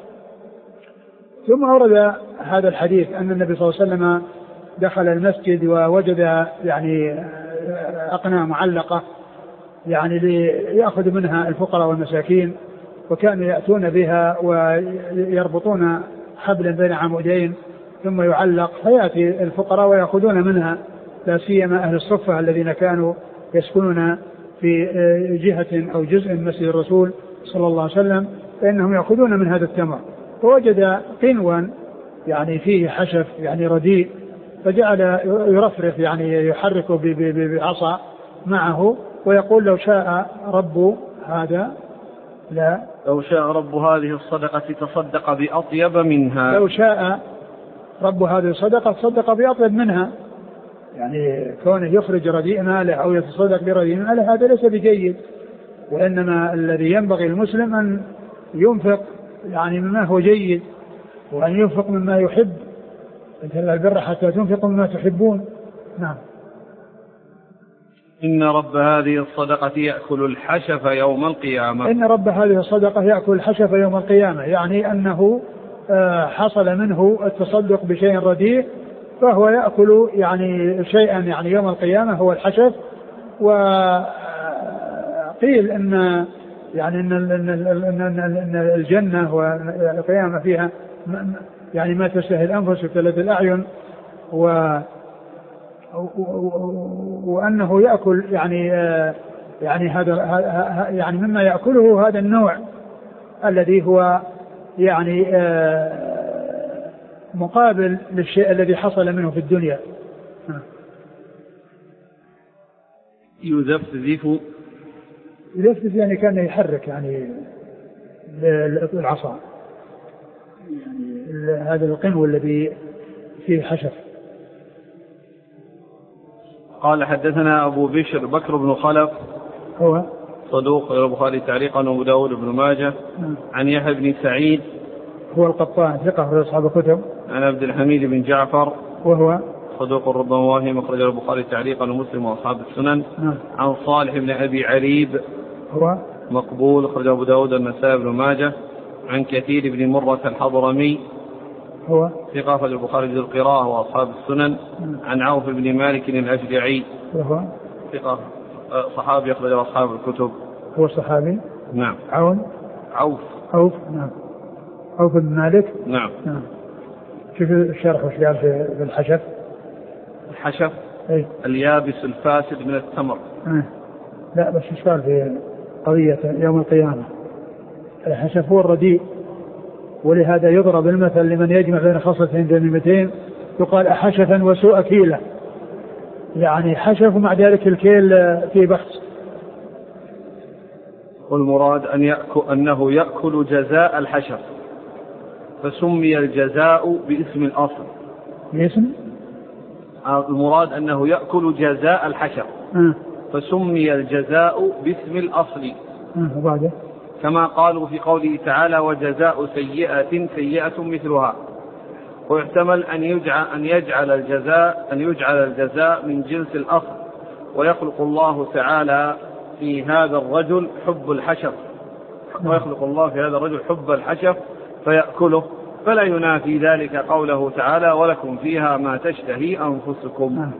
ثم أورد هذا الحديث أن النبي صلى الله عليه وسلم دخل المسجد ووجد يعني أقناة معلقة يعني ليأخذ منها الفقراء والمساكين وكانوا يأتون بها ويربطون حبلا بين عمودين ثم يعلق فيأتي الفقراء ويأخذون منها لا سيما أهل الصفة الذين كانوا يسكنون في جهة أو جزء من مسجد الرسول صلى الله عليه وسلم فإنهم يأخذون من هذا التمر. فوجد قنوا يعني فيه حشف يعني رديء فجعل يرفرف يعني يحرك بعصا معه ويقول لو شاء رب هذا لو شاء رب هذه الصدقة تصدق بأطيب منها. لو شاء رب هذه الصدقة تصدق بأطيب منها يعني كونه يخرج رديء ماله أو يتصدق برديء ماله هذا ليس بجيد. وإنما الذي ينبغي المسلم أن ينفق يعني مما هو جيد وأن ينفق مما يحب لن تنالوا البر حتى تنفقوا مما تحبون. نعم. إن رب هذه الصدقة يأكل الحشف يوم القيامة. إن رب هذه الصدقة يأكل الحشف يوم القيامة، يعني أنه حصل منه التصدق بشيء رديء فهو يأكل يعني شيئا يعني يوم القيامة هو الحشف. وقيل أن يعني أن الجنة والقيامة فيها يعني ما تشتهي الأنفس وتلذ الأعين، وأنه يأكل يعني هذا يعني مما يأكله هذا النوع الذي هو يعني مقابل للشيء الذي حصل منه في الدنيا. يذفذف يعني كان يحرك يعني العصا، يعني هذا القنو الذي فيه حشف. قال حدثنا أبو بشر بكر بن خلف هو صدوق البخاري تعليقا وأبو داود بن ماجه. عن يحيى بن سعيد هو القطان ثقة في أصحاب الكتب. عن عبد الحميد بن جعفر وهو صدوق ربما واهم أخرجه البخاري تعليقا ومسلم وأصحاب السنن. عن صالح بن أبي عريب هو مقبول أخرجه أبو داود النسائي بن ماجه. عن كثير بن مرة الحضرمي هو ثقة في البخاري ذي القراءة وأصحاب السنن. عن عوف بن مالك الأشجعي وهو ثقة صحابي أخرجه أصحاب الكتب. هو صحابي. نعم. عوف نعم. عوف بن مالك. نعم. شوف الشرح وش قال في الحشف. الحشف اليابس الفاسد من التمر. لا بس ايش قال في قضية يوم القيامة. الحشف هو الرديء، ولهذا يضرب المثل لمن يجمع بين خصلتين ذميمتين يقال أحشفا وسوء كيلة، يعني حشف ومع ذلك الكيل فيه بخس. والمراد أنه يأكل جزاء الحشف فسمي الجزاء باسم الأصل. المراد أنه يأكل جزاء الحشف فسمي الجزاء باسم الأصل. وبعده كما قالوا في قوله تعالى وجزاء سيئة سيئة مثلها. ويحتمل أن يجعل الجزاء من جنس الأصل، ويخلق الله تعالى في هذا الرجل حب الحشف فيأكله، فلا ينافي ذلك قوله تعالى ولكم فيها ما تشتهي أنفسكم.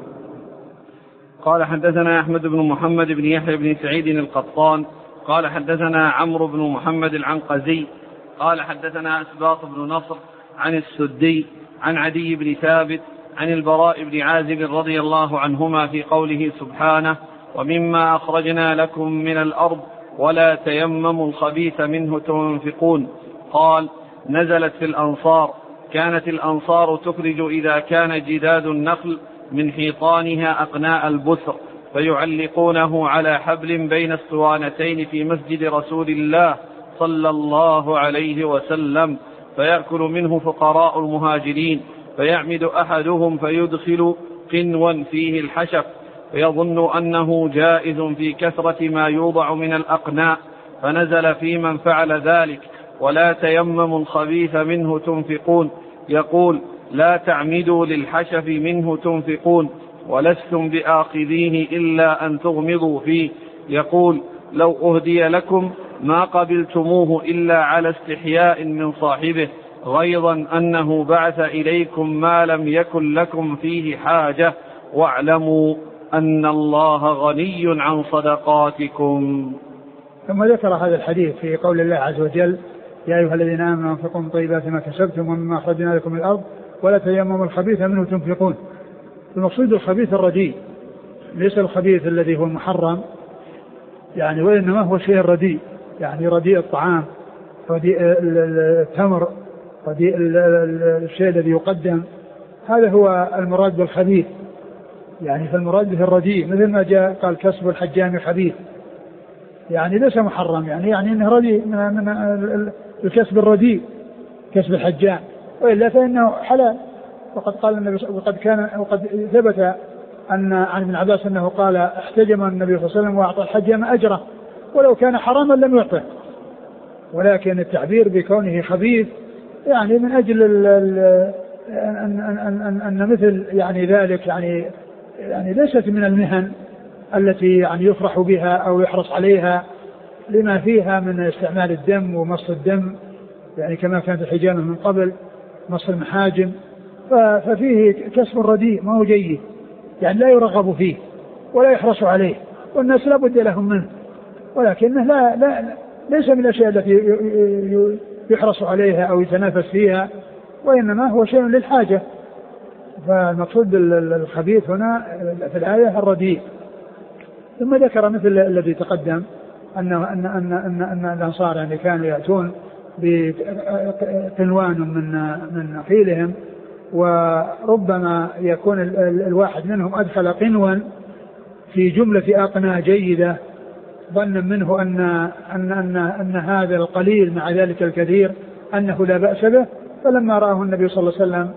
قال حدثنا أحمد بن محمد بن يحيى بن سعيد القطان قال حدثنا عمرو بن محمد العنقزي قال حدثنا أسباط بن نصر عن السدي عن عدي بن ثابت عن البراء بن عازب رضي الله عنهما في قوله سبحانه ومما أخرجنا لكم من الأرض ولا تيمموا الخبيث منه تنفقون. قال نزلت في الأنصار، كانت الأنصار تخرج إذا كان جداد النخل من حيطانها أقناء البسر فيعلقونه على حبل بين الصوانتين في مسجد رسول الله صلى الله عليه وسلم، فيأكل منه فقراء المهاجرين، فيعمد أحدهم فيدخل قنوا فيه الحشف فيظن أنه جائز في كثرة ما يوضع من الأقناء، فنزل في من فعل ذلك ولا تيمموا الخبيث منه تنفقون، يقول لا تعمدوا للحشف منه تنفقون ولستم بآخذيه إلا أن تغمضوا فيه، يقول لو أهدي لكم ما قبلتموه إلا على استحياء من صاحبه غيظا أنه بعث إليكم ما لم يكن لكم فيه حاجة، واعلموا أن الله غني عن صدقاتكم. ثم ذكر هذا الحديث في قول الله عز وجل يا أيها الذين آمنوا أنفقوا من طيبات ما كسبتم ومما أخرجنا لكم من الأرض ولا تيمموا الخبيث منه تنفقون. المقصود الخبيث الرديء، ليس الخبيث الذي هو المحرم يعني، وإنما هو شيء رديء، يعني رديء الطعام، رديء التمر، رديء الشيء الذي يقدم، هذا هو المراد بالخبيث يعني. فالمراد به الرديء، مثل ما جاء قال كسب الحجام خبيث، يعني ليس محرم، يعني انه رديء من الكسب الرديء كسب الحجام، وإلا فإنه حلال. وقد قال النبي وقد ثبت أن عن ابن عباس أنه قال احتجم النبي صلى الله عليه وسلم وأعطى الحجام أجره ولو كان حراما لم يعطه، ولكن التعبير بكونه خبيث يعني من أجل أن مثل يعني ذلك يعني ليست من المهن التي يعني يفرح بها أو يحرص عليها لما فيها من استعمال الدم ومص الدم، يعني كما كانت الحجامة من قبل مص المحاجم، ففيه كسب رديء ما هو جيد، يعني لا يرغب فيه ولا يحرص عليه، والناس لا بد لهم منه، ولكنه ليس من الأشياء التي يحرص عليها أو يتنافس فيها، وإنما هو شيء للحاجة. فالمقصود بالخبيث هنا في الآية الرديء. ثم ذكر مثل الذي تقدم أن الأنصار يعني كانوا يأتون بقنوان من نخيلهم، وربما يكون الواحد منهم أدخل قنوا في جملة أقنى جيدة ظنا منه أن هذا القليل مع ذلك الكثير أنه لا بأس به، فلما رآه النبي صلى الله عليه وسلم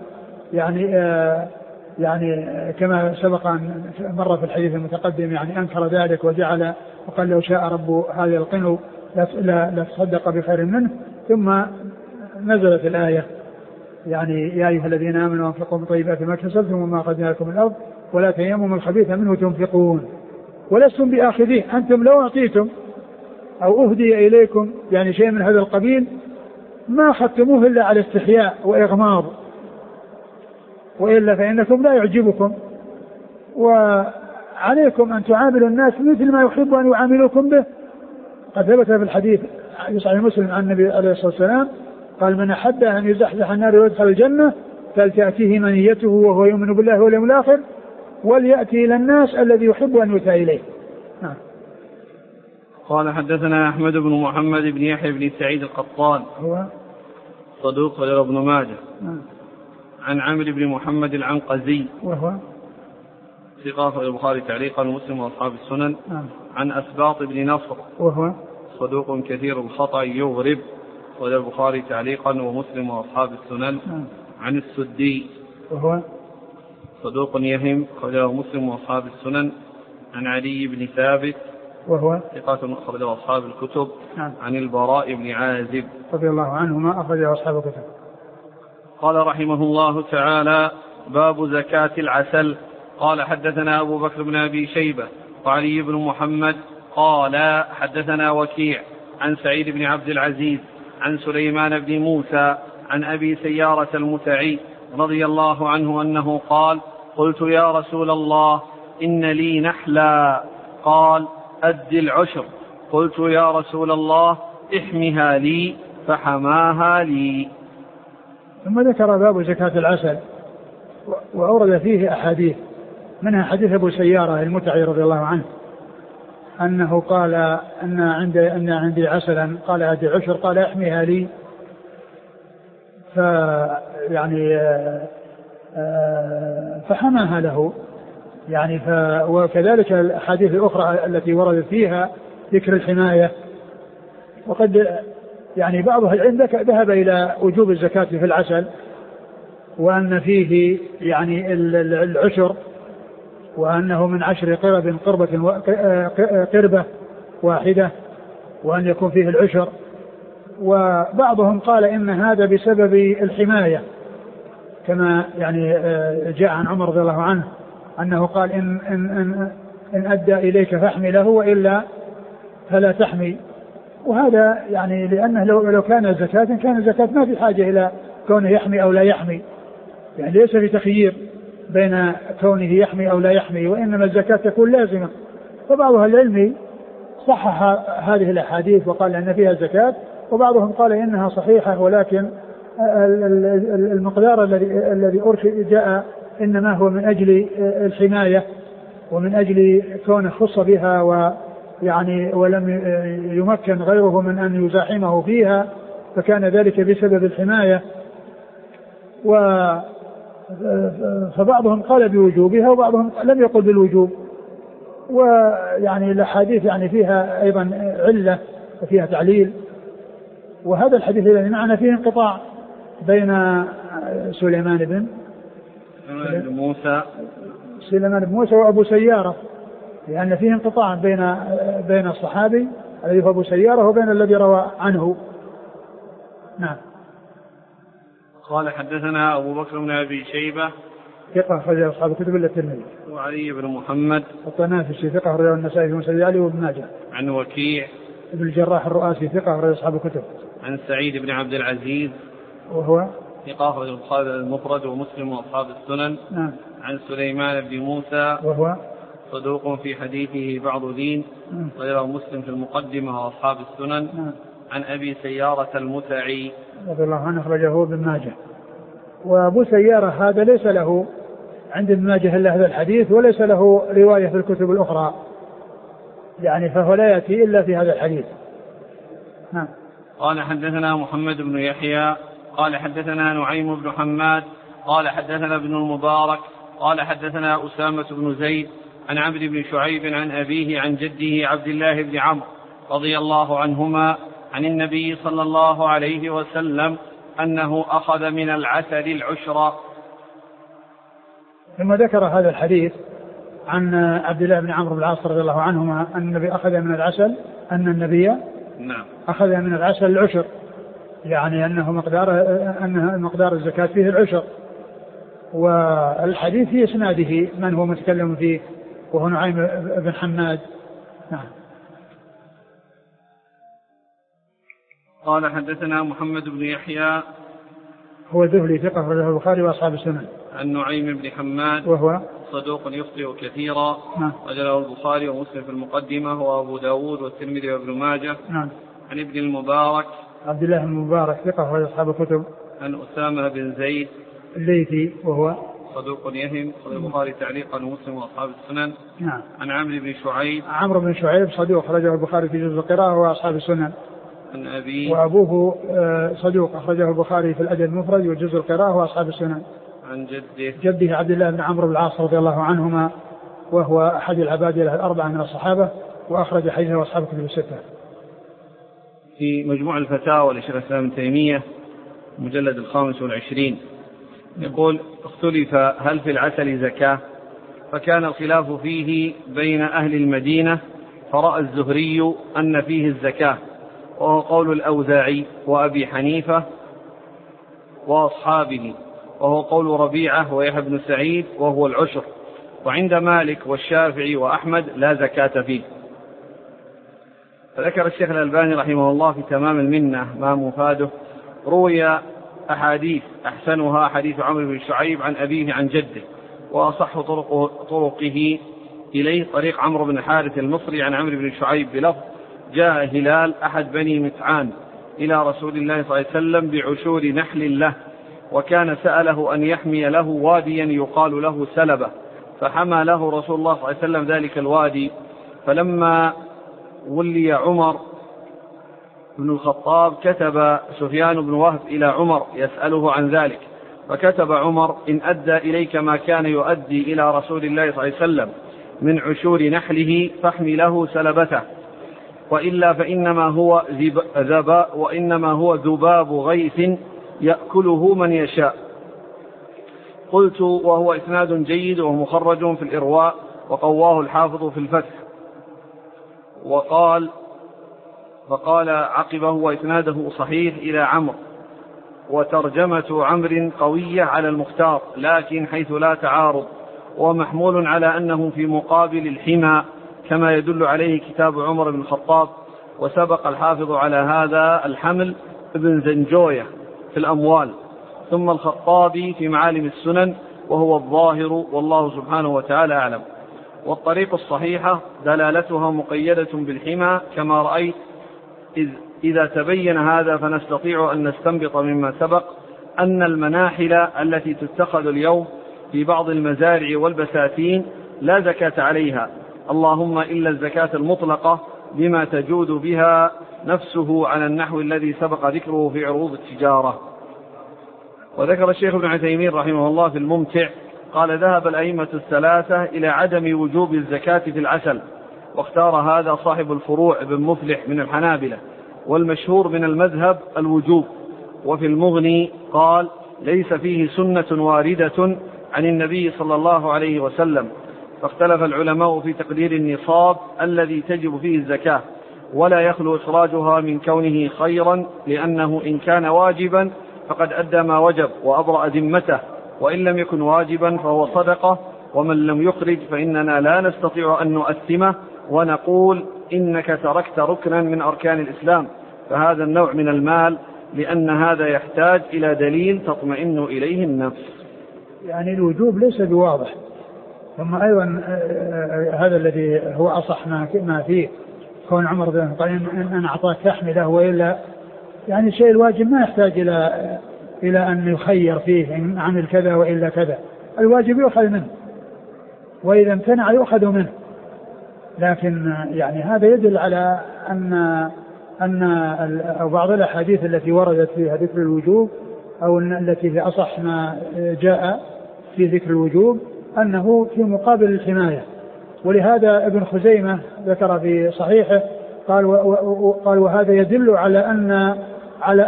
يعني كما سبق أن مر في الحديث المتقدم يعني أنكر ذلك وجعل وقال لو شاء رب هذا القنو لا تصدق بخير منه. ثم نزلت الآية يعني يا أيها الذين آمنوا أنفقوا من طيبات ما كسبتم وما أخرجنا لكم من الأرض ولا تيمموا الخبيث منه تنفقون ولستم بآخذيه. أنتم لو أعطيتم أو أهدي إليكم يعني شيء من هذا القبيل ما أخذتموه إلا على استحياء وإغماض، وإلا فإنكم لا يعجبكم، وعليكم أن تعاملوا الناس مثل ما يحب أن يعاملوكم به. قد ثبت في الحديث صحيح مسلم عن النبي عليه الصلاة والسلام قال من أحب أن يزحزح النار ويدخل الجنة فلتأتيه منيته وهو يؤمن بالله واليوم الآخر وليأتي إلى الناس الذي يحب أن يؤتى إليه. قال حدثنا أحمد بن محمد بن يحيى بن سعيد القطان هو صدوق غير ابن ماجه عن عمرو بن محمد العنقزي وهو ثقة البخاري تعليقا ومسلم وأصحاب السنن عن أسباط بن نصر وهو صدوق كثير الخطأ يغرب والبخاري تعليقا ومسلم وأصحاب السنن عن السدي وهو صدوق يهم خرجه مسلم وأصحاب السنن عن علي بن ثابت وهو ثقة خرجه أصحاب الكتب عن البراء بن عازب رضي الله عنهما أخرجه أصحاب الكتب. قال رحمه الله تعالى باب زكاة العسل. قال حدثنا أبو بكر بن أبي شيبة وعلي بن محمد قال حدثنا وكيع عن سعيد بن عبد العزيز عن سليمان بن موسى عن أبي سيارة المتعي رضي الله عنه أنه قال قلت يا رسول الله إن لي نحلا قال أد العشر. قلت يا رسول الله احمها لي فحماها لي. ثم ذكر باب زكاة العسل وأورد فيه أحاديث منها حديث أبو سيارة المتعي رضي الله عنه أنه قال أن عندي عسلا قال أدي عشر قال احمها لي يعني فحماها له يعني وكذلك الأحاديث الأخرى التي وردت فيها ذكر الحماية. وقد يعني بعض العلم ذهب إلى وجوب الزكاة في العسل وأن فيه يعني العشر وأنه من 10 قربة واحدة وأن يكون فيه العشر. وبعضهم قال إن هذا بسبب الحماية كما يعني جاء عن عمر رضي الله عنه أنه قال إن أدى إليك فاحمله وإلا فلا تحمي. وهذا يعني لأنه لو كان زكاة كان الزكاة ما في حاجة إلى كونه يحمي أو لا يحمي، يعني ليس في تخيير بين كونه يحمي أو لا يحمي، وإنما الزكاة تكون لازمة. فبعض أهل العلم صحح هذه الأحاديث وقال أن فيها زكاة، وبعضهم قال إنها صحيحة ولكن المقدار الذي أرشد جاء إنما هو من أجل الحماية ومن أجل كونه خص بها ويعني ولم يمكن غيره من أن يزاحمه فيها، فكان ذلك بسبب الحماية. فبعضهم قال بوجوبها وبعضهم لم يقل بالوجوب. ويعني الأحاديث يعني فيها أيضا علة وفيها تعليل. وهذا الحديث الذي معنا فيه انقطاع بين سليمان بن موسى وأبو سيارة، لأن فيه انقطاع بين الصحابي الذي هو أبو سيارة وبين الذي روى عنه. نعم. قال حدثنا أبو بكر بن أبي شيبة ثقة أخرجه أصحاب الكتب إلا الترمذي. وعلي بن محمد الطنافسي ثقة أخرجه النسائي في مسند علي وابن ماجه. عن وكيع ابن الجراح الرؤاسي ثقة أخرجه أصحاب الكتب. عن سعيد بن عبد العزيز وهو ثقة أخرجه البخاري المفرد ومسلم وأصحاب السنن. نعم. عن سليمان بن موسى وهو صدوق في حديثه بعض دين غير مسلم في المقدمة وأصحاب السنن. نعم. عن أبي سيارة المتعي رضي الله عنه أخرجه ابن ماجه. وأبو سيارة هذا ليس له عند ابن ماجه إلا هذا الحديث وليس له رواية في الكتب الأخرى يعني فهو لا يأتي إلا في هذا الحديث. نعم. قال حدثنا محمد بن يحيى قال حدثنا نعيم بن حماد قال حدثنا ابن المبارك قال حدثنا أسامة بن زيد عن عمرو بن شعيب عن أبيه عن جده عبد الله بن عمرو رضي الله عنهما عن النبي صلى الله عليه وسلم أنه أخذ من العسل العشر. ثم ذكر هذا الحديث عن عبد الله بن عمرو بن العاص رضي الله عنهما أن النبي أخذ من العسل أن النبي نعم أخذ من العسل العشر يعني أنه مقدار الزكاة فيه العشر. والحديث في إسناده من هو متكلم فيه وهو نعيم بن حماد. نعم. قال حدثنا محمد بن يحيى هو الذهلي ثقة أخرجه البخاري وأصحاب السنن. عن نعيم بن حماد وهو صدوق يخطئ كثيرا نعم. وجله البخاري ومسلم في المقدمة وأبو داود والترمذي وابن ماجه. نعم. عن ابن المبارك عبد الله بن المبارك ثقة أخرج أصحاب الكتب. عن أسامة بن زيد الليثي وهو صدوق يهم أخرج البخاري تعليقا ومسلم وأصحاب السنن. نعم. عن عمرو بن شعيب عمرو بن شعيب صدوق أخرجه البخاري في جزء القراءة وأصحاب السنن. عن أبيه وأبوه صدوق أخرجه البخاري في الأدب المفرد وجزء القراءة وأصحاب السنن. عن جده عبد الله بن عمرو بن العاص رضي الله عنهما وهو أحد العباد الأربعة من الصحابة وأخرج حديثه أصحاب الكتب الستة. في مجموع الفتاوى لشيخ الإسلام ابن تيمية مجلد 25 يقول اختلف هل في العسل زكاة فكان الخلاف فيه بين أهل المدينة فرأى الزهري أن فيه الزكاة وهو قول الأوزاعي وأبي حنيفة وأصحابه وهو قول ربيعة ويحيى بن سعيد وهو العشر وعند مالك والشافعي وأحمد لا زكاة فيه. فذكر الشيخ الألباني رحمه الله في تمام المنة ما مفاده روي أحاديث أحسنها حديث عمرو بن شعيب عن أبيه عن جده وأصح طرقه إليه طريق عمرو بن حارث المصري عن عمرو بن شعيب بلفظ جاء هلال أحد بني متعان إلى رسول الله صلى الله عليه وسلم بعشور نحل له وكان سأله أن يحمي له واديا يقال له سلبة فحمى له رسول الله صلى الله عليه وسلم ذلك الوادي. فلما ولي عمر بن الخطاب كتب سفيان بن وهب إلى عمر يسأله عن ذلك فكتب عمر إن أدى إليك ما كان يؤدي إلى رسول الله صلى الله عليه وسلم من عشور نحله فاحمي له سلبته وإلا وإنما هو ذباب غيث يأكله من يشاء. قلت وهو إسناد جيد ومخرج في الإرواء وقواه الحافظ في الفتح فقال عقبه وإسناده صحيح إلى عمرو وترجمة عمرو قوية على المختار لكن حيث لا تعارض ومحمول على أنه في مقابل الحمى كما يدل عليه كتاب عمر بن الخطاب. وسبق الحافظ على هذا الحمل ابن زنجوية في الأموال ثم الخطابي في معالم السنن وهو الظاهر والله سبحانه وتعالى أعلم. والطريق الصحيحة دلالتها مقيدة بالحمى كما رأيت. إذا تبين هذا فنستطيع أن نستنبط مما سبق أن المناحل التي تتخذ اليوم في بعض المزارع والبساتين لا زكاة عليها اللهم إلا الزكاة المطلقة بما تجود بها نفسه على النحو الذي سبق ذكره في عروض التجارة. وذكر الشيخ ابن عثيمين رحمه الله في الممتع قال ذهب الأئمة الثلاثة إلى عدم وجوب الزكاة في العسل واختار هذا صاحب الفروع ابن مفلح من الحنابلة والمشهور من المذهب الوجوب. وفي المغني قال ليس فيه سنة واردة عن النبي صلى الله عليه وسلم فاختلف العلماء في تقدير النصاب الذي تجب فيه الزكاة ولا يخلو إخراجها من كونه خيرا لأنه إن كان واجبا فقد أدى ما وجب وأبرأ ذمته وإن لم يكن واجبا فهو صدقة، ومن لم يخرج فإننا لا نستطيع أن نؤثمه ونقول إنك تركت ركنا من أركان الإسلام، فهذا النوع من المال، لأن هذا يحتاج إلى دليل تطمئن إليه النفس. يعني الوجوب ليس بواضح. ثم أيضا هذا الذي هو أصح ما فيه كون عمر بن قال إن أعطاك تحمله، وإلا يعني الشيء الواجب ما يحتاج إلى أن يخير فيه إن عمل كذا وإلا كذا، الواجب يؤخذ منه، وإذا امتنع يؤخذ منه. لكن يعني هذا يدل على أن بعض الأحاديث التي وردت فيها ذكر الوجوب أو التي في أصح ما جاء في ذكر الوجوب أنه في مقابل الحماية. ولهذا ابن خزيمة ذكر في صحيحه قال وهذا يدل على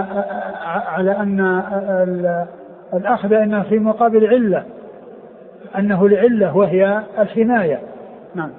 أن الأخذ إنه في مقابل علة، أنه لعلة وهي الحماية. نعم.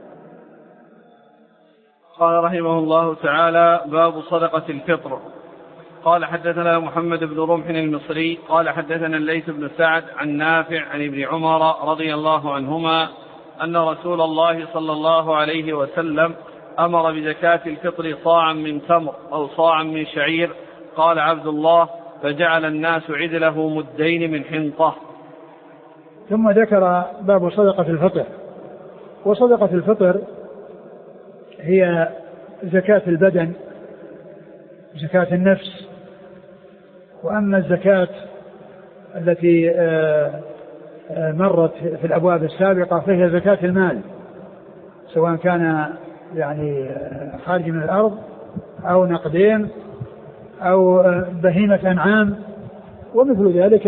قال رحمه الله تعالى: باب صدقة الفطر. قال حدثنا محمد بن رمح المصري قال حدثنا الليث بن سعد عن نافع عن ابن عمر رضي الله عنهما أن رسول الله صلى الله عليه وسلم أمر بزكاة الفطر صاعا من تمر أو صاعا من شعير. قال عبد الله: فجعل الناس عدله مدين من حنطة. ثم ذكر باب صدقة الفطر. وصدقة الفطر هي زكاة البدن، زكاة النفس. وأما الزكاة التي مرت في الأبواب السابقة فهي زكاة المال، سواء كان يعني خارج من الأرض أو نقدين أو بهيمة أنعام، ومثل ذلك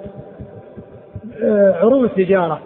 عروض التجارة،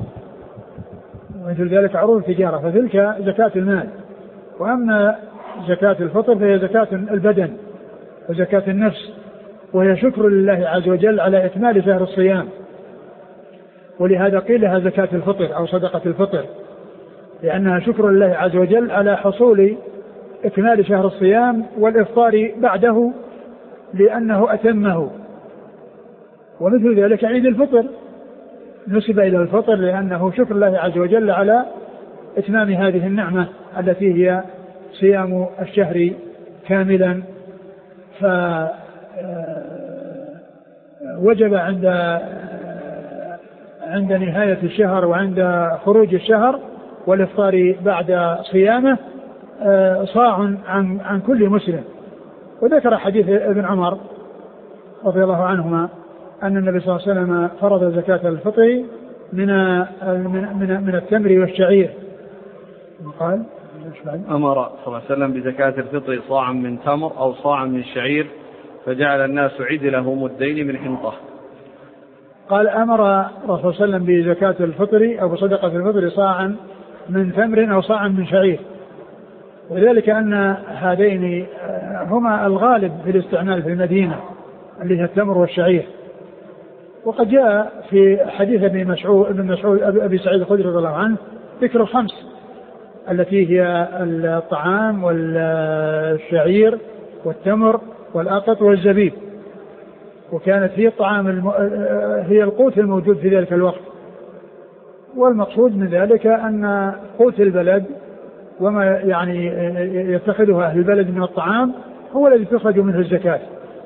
فتلك زكاة المال. وأما زكاة الفطر فهي زكاة البدن وزكاة النفس، وهي شكر لله عز وجل على إكمال شهر الصيام، ولهذا قيل لها زكاة الفطر أو صدقة الفطر، لأنها شكر لله عز وجل على حصول إكمال شهر الصيام والإفطار بعده لأنه أتمه. ومثل ذلك عيد الفطر نسب إلى الفطر لأنه شكر الله عز وجل على إتمام هذه النعمة التي هي صيام الشهر كاملا. فوجب عند نهاية الشهر وعند خروج الشهر والإفطار بعد صيامه صاع عن كل مسلم. وذكر حديث ابن عمر رضي الله عنهما أن النبي صلى الله عليه وسلم فرض زكاة الفطر من التمر والشعير. قال أمر صلى الله عليه وسلم بزكاة الفطر صاعا من تمر أو صاعا من شعير، فجعل الناس عدله مدين من حنطة. قال أمر رسول الله صلى الله عليه وسلم بزكاة الفطر أو بصدقة الفطر صاعا من تمر أو صاعا من شعير، وذلك أن هذين هما الغالب في الاستعمال في المدينة اللي هي التمر والشعير. وقد جاء في حديث ابن مسعود أبي سعيد الخدري رضي الله عنه ذكر الخمس التي هي الطعام والشعير والتمر والأقط والزبيب، وكانت هي الطعام هي القوت الموجود في ذلك الوقت. والمقصود من ذلك أن قوت البلد وما يعني يتخذها أهل البلد من الطعام هو الذي تخرج منه الزكاة،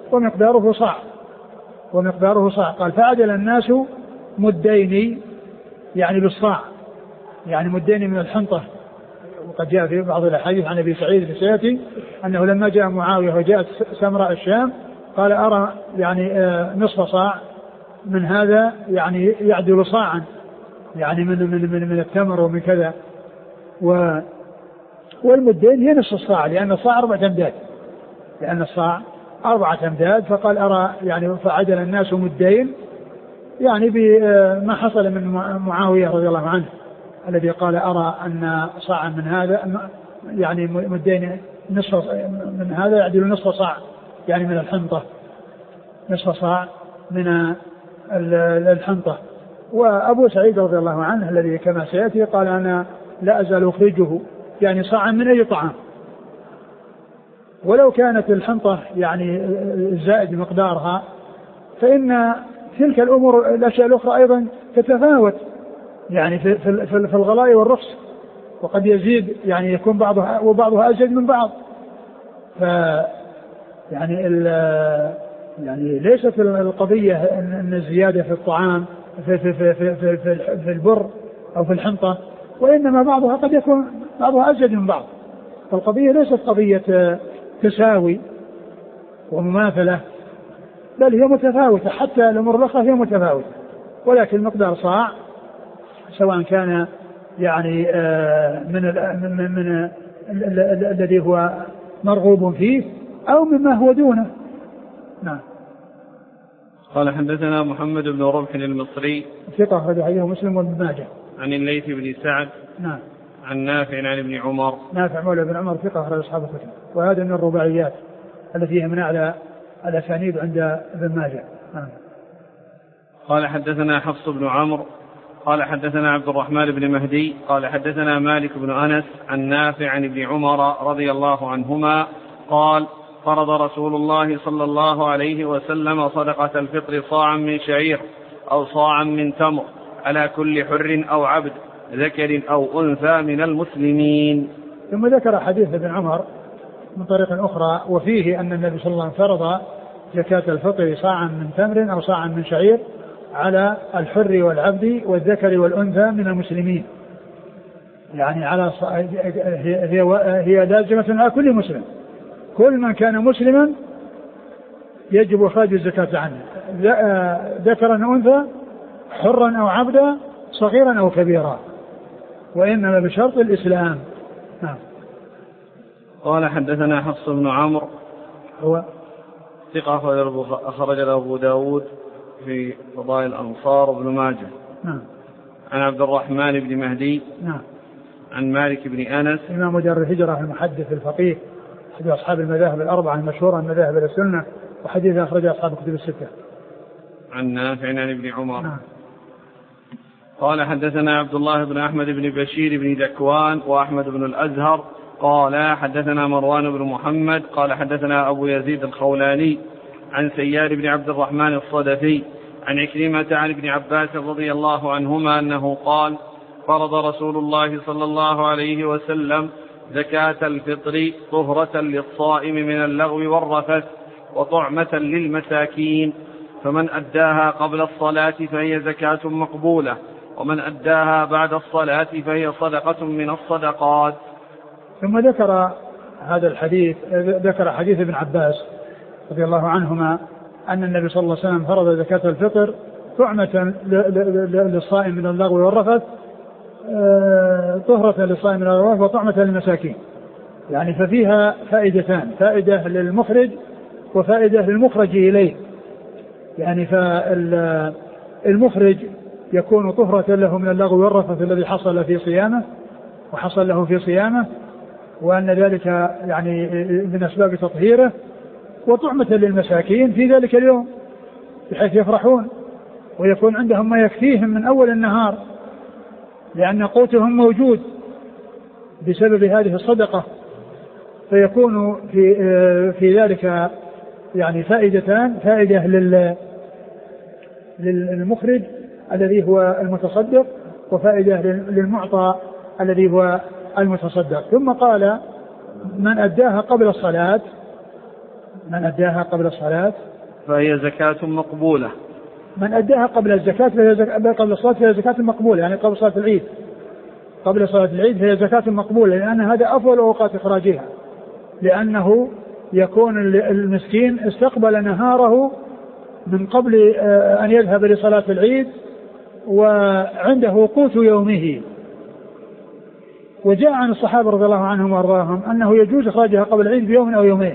ومقداره صاع. قال فعدل الناس مدين يعني بالصاع، يعني مدين من الحنطة. وقد جاء في بعض الأحاديث عن أبي سعيد السياتي أنه لما جاء معاوية وجاءت سمراء الشام قال أرى يعني نصف صاع من هذا يعني يعدل صاعا، يعني من التمر ومن كذا. والمدين هي نصف الصاع، لأن الصاع 4 أمداد، فقال أرى يعني فعدل الناس مدين يعني بما حصل من معاوية رضي الله عنه الذي قال أرى أن صاعا من هذا يعني مدين نصف من هذا يعدل نصف صاع يعني من الحنطة، نصف صاع من الحنطة. وأبو سعيد رضي الله عنه الذي كما سيأتي قال أنا لا أزال أخرجه يعني صاعا من أي طعام، ولو كانت الحنطة يعني زائد مقدارها فإن تلك الأمور الأشياء الأخرى أيضا تتفاوت يعني في الغلاء والرخص، وقد يزيد يعني يكون بعضها وبعضها أزيد من بعض. يعني ليست القضية أن الزيادة في الطعام في البر أو في الحنطة، وإنما بعضها قد يكون بعضها أزيد من بعض. فالقضية ليست قضية تساوي ومماثلة، بل هي متفاوتة، حتى الأمور الأخرى هي متفاوتة، ولكن مقدار صاع سواء كان يعني من الذي هو مرغوب فيه أو مما هو دونه. نعم. قال حدثنا محمد بن رمح المصري ثقة أخرج حديثه مسلم وابن ماجه. عن الليث بن سعد. نعم. عن نافع عن ابن عمر. نافع مولى بن عمر ثقة أخرج أصحاب الكتب، وهذا من الرباعيات التي هي من أعلى الأسانيد عند ابن ماجه. نعم. قال حدثنا حفص بن عمرو قال حدثنا عبد الرحمن بن مهدي قال حدثنا مالك بن أنس عن نافع عن ابن عمر رضي الله عنهما قال فرض رسول الله صلى الله عليه وسلم صدقة الفطر صاعا من شعير أو صاعا من تمر على كل حر أو عبد ذكر أو أنثى من المسلمين. ثم ذكر حديث ابن عمر من طريق أخرى وفيه أن النبي صلى الله عليه وسلم فرض زكاة الفطر صاعا من تمر أو صاعا من شعير على الحر والعبد والذكر والأنثى من المسلمين، يعني على هي لازمة على كل مسلم، كل من كان مسلما يجب إخراج الزكاة عنه، ذكرا أو أنثى، حرا أو عبدا، صغيرا أو كبيرا، وإنما بشرط الإسلام. نعم. قال حدثنا حفص بن عمرو هو ثقة أخرج له أبو داود في فضائل الأنصار وابن ماجه. نعم. عن عبد الرحمن بن مهدي. نعم. عن مالك بن أنس إمام دار الهجرة المحدث الفقيه أحد أصحاب المذاهب الأربعة المشهورة من مذاهب السنة، وحديث أخرج أصحاب الكتب الستة. عن نافع عن ابن عمر. نعم. قال حدثنا عبد الله بن أحمد بن بشير بن ذكوان وأحمد بن الأزهر قال حدثنا مروان بن محمد قال حدثنا أبو يزيد الخولاني عن سيار بن عبد الرحمن الصدفي عن عكرمة عن ابن عباس رضي الله عنهما أنه قال فرض رسول الله صلى الله عليه وسلم زكاة الفطر طهرة للصائم من اللغو والرفث وطعمة للمساكين، فمن أداها قبل الصلاة فهي زكاة مقبولة، ومن أداها بعد الصلاة فهي صدقة من الصدقات. ثم ذكر هذا الحديث، ذكر حديث ابن عباس رضي الله عنهما أن النبي صلى الله عليه وسلم فرض زكاة الفطر طعمة للصائم من اللغو والرفث، طهرة للصائم من اللغو والرفث وطعمة للمساكين، يعني ففيها فائدتان، فائدة للمخرج وفائدة للمخرج إليه، يعني فالمخرج يكون طهرة له من اللغو والرفث الذي حصل في صيامه وحصل له في صيامه، وأن ذلك يعني من أسباب تطهيره، وطعمة للمساكين في ذلك اليوم بحيث يفرحون ويكون عندهم ما يكفيهم من أول النهار، لأن قوتهم موجود بسبب هذه الصدقة، فيكون في ذلك يعني فائدتان، فائدة للمخرج الذي هو المتصدق، وفائدة للمعطى الذي هو المتصدق. ثم قال من أداها قبل الصلاة، من أداها قبل الصلاة فهي زكاة مقبولة، من أداها قبل الزكاة قبل الصلاة فهي زكاة مقبولة، يعني قبل صلاة العيد، قبل صلاة العيد فهي زكاة مقبولة، لأن هذا أفضل أوقات إخراجها، لأنه يكون المسكين استقبل نهاره من قبل أن يذهب لصلاة العيد وعنده قوت يومه. وجاء عن الصحابة رضي الله عنهم وارضاهم أنه يجوز إخراجها قبل العيد بيوم أو يومين،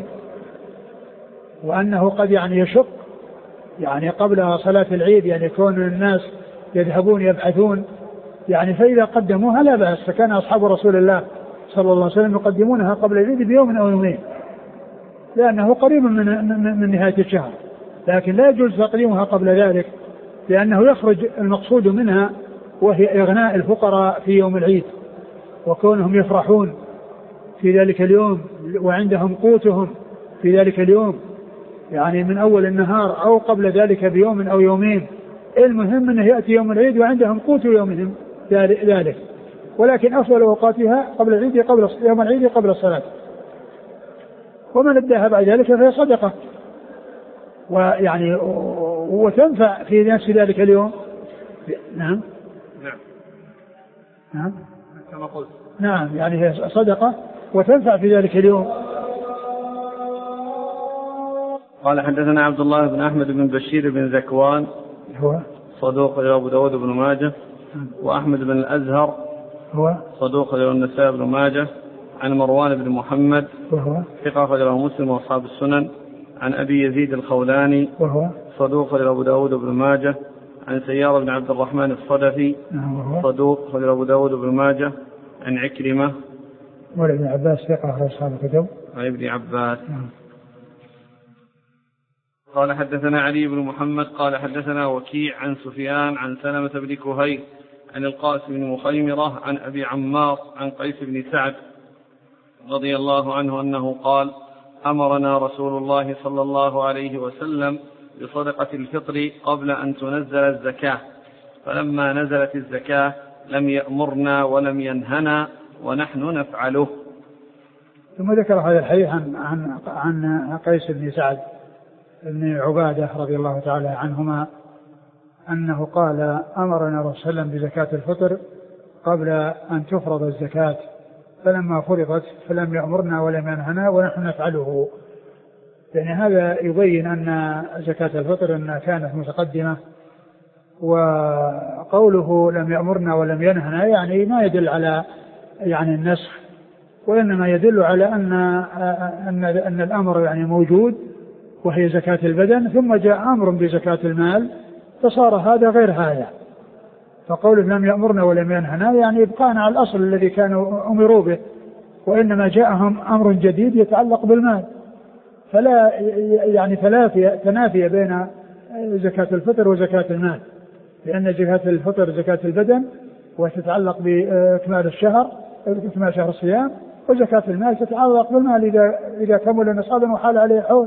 وأنه قد يعني يشق يعني قبل صلاة العيد، يعني يكون الناس يذهبون يبحثون، يعني فإذا قدموها لا بأس، فكان أصحاب رسول الله صلى الله عليه وسلم يقدمونها قبل العيد بيوم أو يومين لأنه قريب من نهاية الشهر، لكن لا يجوز تقديمها قبل ذلك، لأنه يخرج المقصود منها وهي إغناء الفقراء في يوم العيد، وكونهم يفرحون في ذلك اليوم وعندهم قوتهم في ذلك اليوم، يعني من أول النهار أو قبل ذلك بيوم أو يومين، المهم أنه يأتي يوم العيد وعندهم قوت يومهم ذلك، ولكن أفضل أوقاتها قبل العيد قبل يوم العيد قبل الصلاة، ومن اداها بعد ذلك فهي صدقة، ويعني وتنفع في نفس ذلك اليوم. نعم كما قلت. نعم يعني هي صدقة وتنفع في ذلك اليوم. قال حدثنا عبد الله بن أحمد بن بشير بن ذكوان هو صدوق أبو داود بن ماجه، وأحمد بن الأزهر هو صدوق النسائي بن ماجه، عن مروان بن محمد وهو ثقة أخرجه مسلم وأصحاب السنن، عن أبي يزيد الخولاني وهو صدوق أبو داود بن ماجه، عن سيار بن عبد الرحمن الصدفي صدوق أبو داود بن ماجه، عن عكرمة ابن عباس ثقة أخرج أصحاب الكتب، عن ابن عباس. قال حدثنا علي بن محمد قال حدثنا وكيع عن سفيان عن سلمة بن كهيل عن القاسم بن مخيمرة عن أبي عمار عن قيس بن سعد رضي الله عنه أنه قال: أمرنا رسول الله صلى الله عليه وسلم بصدقة الفطر قبل أن تنزل الزكاة، فلما نزلت الزكاة لم يأمرنا ولم ينهنا ونحن نفعله. ثم ذكر هذا الحديث عن قيس بن سعد بن عبادة رضي الله تعالى عنهما أنه قال: أمرنا رسول الله صلى الله عليه وسلم بزكاة الفطر قبل أن تفرض الزكاة، فلما فرضت فلم يأمرنا ولم ينهنا ونحن نفعله. يعني هذا يبين أن زكاة الفطر أنها كانت متقدمة، وقوله لم يأمرنا ولم ينهنا يعني ما يدل على يعني النسخ، وإنما يدل على أن الأمر يعني موجود وهي زكاة البدن، ثم جاء أمر بزكاة المال فصار هذا غير هذا. فقوله لم يأمرنا ولم ينهنا يعني إبقاء على الأصل الذي كانوا أمروا به، وإنما جاءهم أمر جديد يتعلق بالمال، فلا يعني تنافي بين زكاة الفطر وزكاة المال، لأن زكاة الفطر زكاة البدن وتتعلق بإكمال الشهر، إكمال شهر الصيام، وزكاة المال تتعلق بالمال إذا كمل نصابا وحال عليه حول.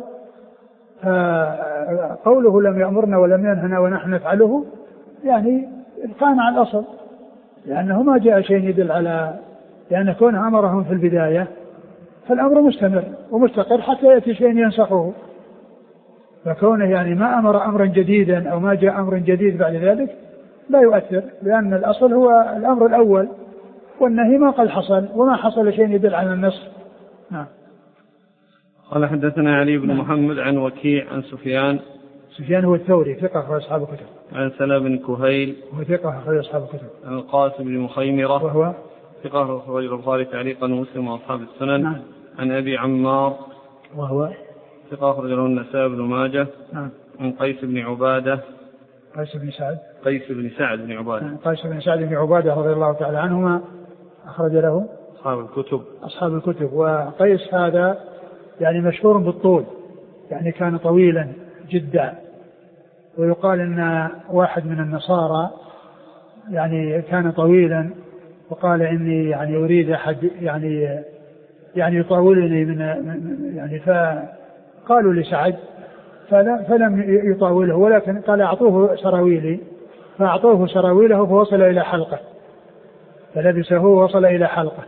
قوله لم يأمرنا ولم ينهنا ونحن نفعله يعني إبقاء على الأصل، لأنه ما جاء شيء يدل على لأن كونه أمرهم في البداية فالأمر مستمر ومستقر حتى يأتي شيء ينسخه، فكونه يعني ما أمر أمرا جديدا أو ما جاء أمر جديد بعد ذلك لا يؤثر، لأن الأصل هو الأمر الأول، والنهي ما قد حصل وما حصل شيء يدل على النص. نعم. قال حدثنا علي بن محمد عن وكيع عن سفيان هو الثوري ثقة أخرج أصحاب الكتب، عن سلمة بن كهيل هو ثقة أخرج أصحاب الكتب، عن القاسم بن مخيمرة وهو ثقة أخرج البخاري تعليقا ومسلم وأصحاب السنن. نعم. عن أبي عمار وهو ثقة أخرج له النسائي بن ماجه. نعم. عن قيس بن عبادة قيس بن سعد بن عبادة قيس بن سعد بن عبادة رضي الله تعالى عنهما أخرج له أصحاب الكتب. وقيس هذا يعني مشهور بالطول، يعني كان طويلا جدا، ويقال أن واحد من النصارى يعني كان طويلا وقال إني يعني أريد أحد يعني يطاولني من يعني، فقالوا لسعد فلم يطاوله، ولكن قال أعطوه سراويلي، فأعطوه سراويله فوصل إلى حلقه، فلبسه ووصل إلى حلقه.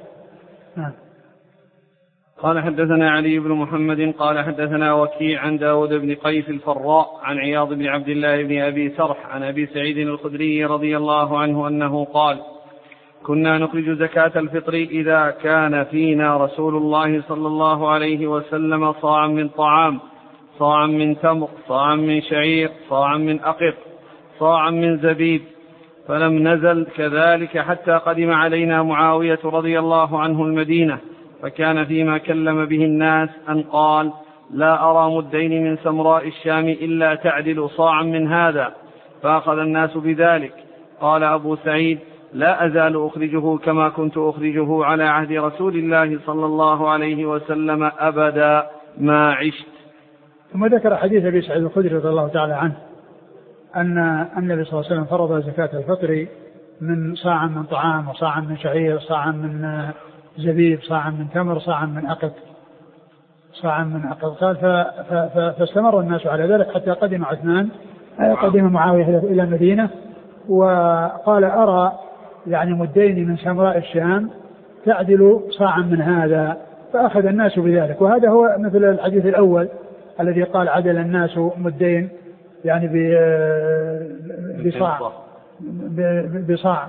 قال حدثنا علي بن محمد قال حدثنا وكيع عن داود بن قيس الفراء عن عياض بن عبد الله بن أبي سرح عن أبي سعيد الخدري رضي الله عنه أنه قال: كنا نخرج زكاة الفطر إذا كان فينا رسول الله صلى الله عليه وسلم صاعا من طعام، صاعا من تمر، صاعا من شعير، صاعا من أقط، صاعا من زبيب، فلم نزل كذلك حتى قدم علينا معاوية رضي الله عنه المدينة، فكان فيما كلم به الناس أن قال: لا أرى مدين من سمراء الشام إلا تعدل صاعا من هذا، فأخذ الناس بذلك. قال أبو سعيد: لا أزال أخرجه كما كنت أخرجه على عهد رسول الله صلى الله عليه وسلم أبدا ما عشت. ثم ذكر حديث أبي سعيد الخدري رضي الله تعالى عنه أن النبي صلى الله عليه وسلم فرض زكاة الفطر من صاع من طعام، وصاع من شعير، صاع من زبيب، صاع من تمر، صاع من أقط. صاعا من عقل. قال فاستمر الناس على ذلك حتى قدم عثمان، قدم معاوية إلى المدينة، وقال أرى يعني مدين من سمراء الشام تعدل صاعا من هذا، فأخذ الناس بذلك. وهذا هو مثل الحديث الأول الذي قال عدل الناس مدين يعني بصاع.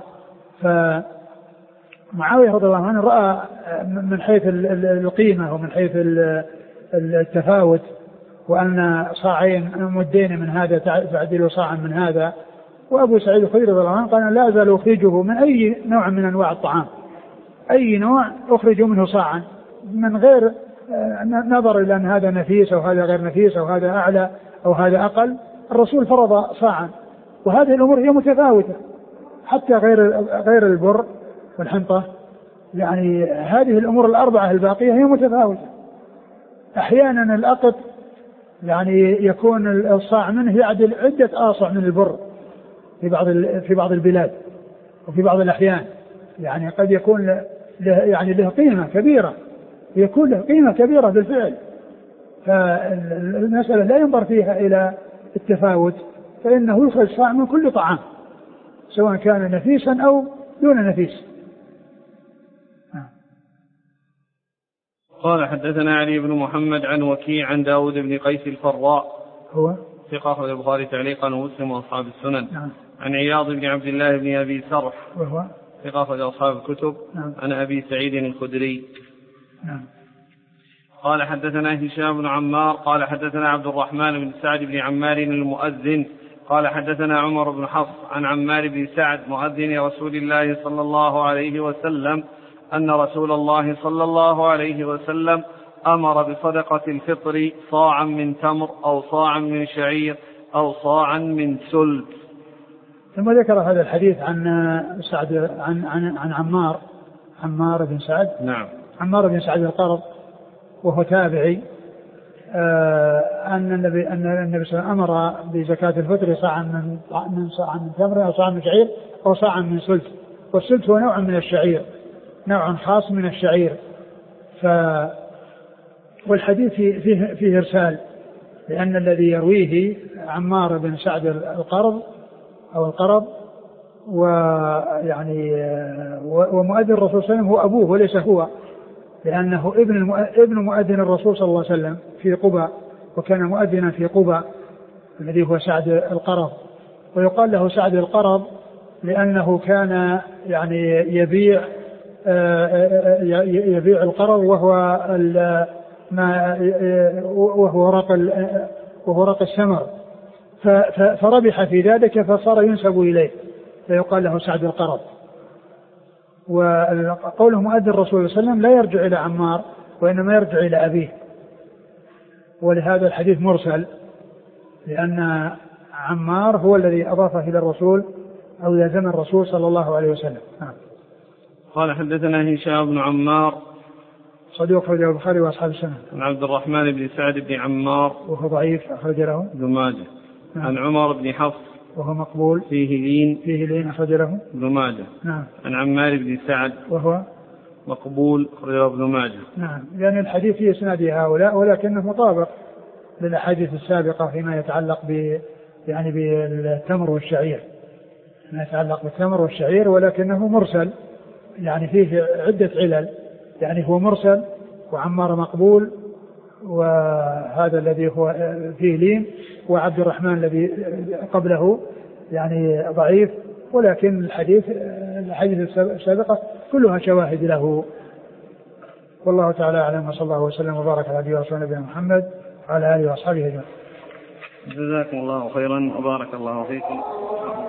فمعاوية رضي الله عنه رأى من حيث القيمة ومن حيث التفاوت، وأن صاعين مدين من هذا تعدل صاعا من هذا. وأبو سعيد الخدري رضي الله عنه قال لا أزال أخرجه من أي نوع من أنواع الطعام، أي نوع أخرج منه صاعا من غير نظر إلى أن هذا نفيس أو هذا غير نفيس أو هذا أعلى أو هذا أقل. الرسول فرض صاعا، وهذه الأمور هي متفاوتة، حتى غير البر والحنطة، يعني هذه الأمور الأربعة الباقية هي متفاوتة. أحيانا الأقط يعني يكون الصاع منه يعدل عدة آصع من البر في بعض البلاد، وفي بعض الأحيان يعني قد يكون له قيمة كبيرة، يكون له قيمة كبيرة بالفعل. فالمسألة لا ينظر فيها إلى التفاوت، فإنه يخرج صاع من كل طعام سواء كان نفيسا أو دون نفيس. قال حدثنا علي بن محمد عن وكيع عن داود بن قيس الفراء هو ثقة أخرجه البخاري تعليقا ومسلم وأصحاب السنن. نعم. عن عياض بن عبد الله بن أبي سرح وهو ثقة أخرجه أصحاب الكتب. نعم. عن أبي سعيد الخدري. نعم. قال حدثنا هشام بن عمار قال حدثنا عبد الرحمن بن سعد بن عمار المؤذن قال حدثنا عمر بن حفص عن عمار بن سعد مؤذن رسول الله صلى الله عليه وسلم أن رسول الله صلى الله عليه وسلم أمر بصدقة الفطر صاعا من تمر أو صاعا من شعير أو صاعا من سلب. ثم ذكر هذا الحديث عن سعد عن عمار بن سعد. نعم. عمار بن سعد القرض وهو تابعي، أن النبي صلى الله عليه وسلم أمر بزكاة الفطر صاعا من تمر أو صاعا من شعير أو صاعا من سلت. والسلت هو نوع من الشعير، نوع خاص من الشعير. والحديث فيه إرسال، لأن الذي يرويه عمار بن سعد القرض ويعني ومؤذن الرسول صلى الله عليه وسلم هو أبوه وليس هو، لأنه ابن مؤذن الرسول صلى الله عليه وسلم في قباء، وكان مؤذنا في قباء الذي هو سعد القرض. ويقال له سعد القرض لأنه كان يعني يبيع القرض وهو ورق السمر، فربح في ذلك فصار ينسب إليه فيقال له سعد القرض. وقوله مؤذن الرسول صلى الله عليه وسلم لا يرجع إلى عمار وإنما يرجع إلى أبيه، ولهذا الحديث مرسل، لأن عمار هو الذي أضافه إلى الرسول أو يلزم الرسول صلى الله عليه وسلم. قال حدثنا هشام بن عمار صدوق أخرجه البخاري وأصحاب السنن. عن عبد الرحمن بن سعد بن عمار وهو ضعيف أخرج له ابن ماجه. عن عمر بن حفص وهو مقبول فيه لين أخرج له ابن ماجه. نعم. عن عمار بن سعد وهو مقبول أخرج له ابن ماجه. نعم. يعني الحديث في إسناد هؤلاء ولكنه مطابق للأحاديث السابقة فيما يتعلق يعني بالتمر والشعير، ما يتعلق بالتمر والشعير، ولكنه مرسل، يعني فيه عدة علل، يعني هو مرسل وعمار مقبول، وهذا الذي هو فيه لين، وعبد الرحمن الذي قبله يعني ضعيف، ولكن الحديث السابقة كلها شواهد له. والله تعالى أعلم، وصلى الله وسلم وبارك على نبينا ورسولنا محمد وعلى آله وأصحابه أجمعين. جزاكم الله خيرا وبارك الله فيكم.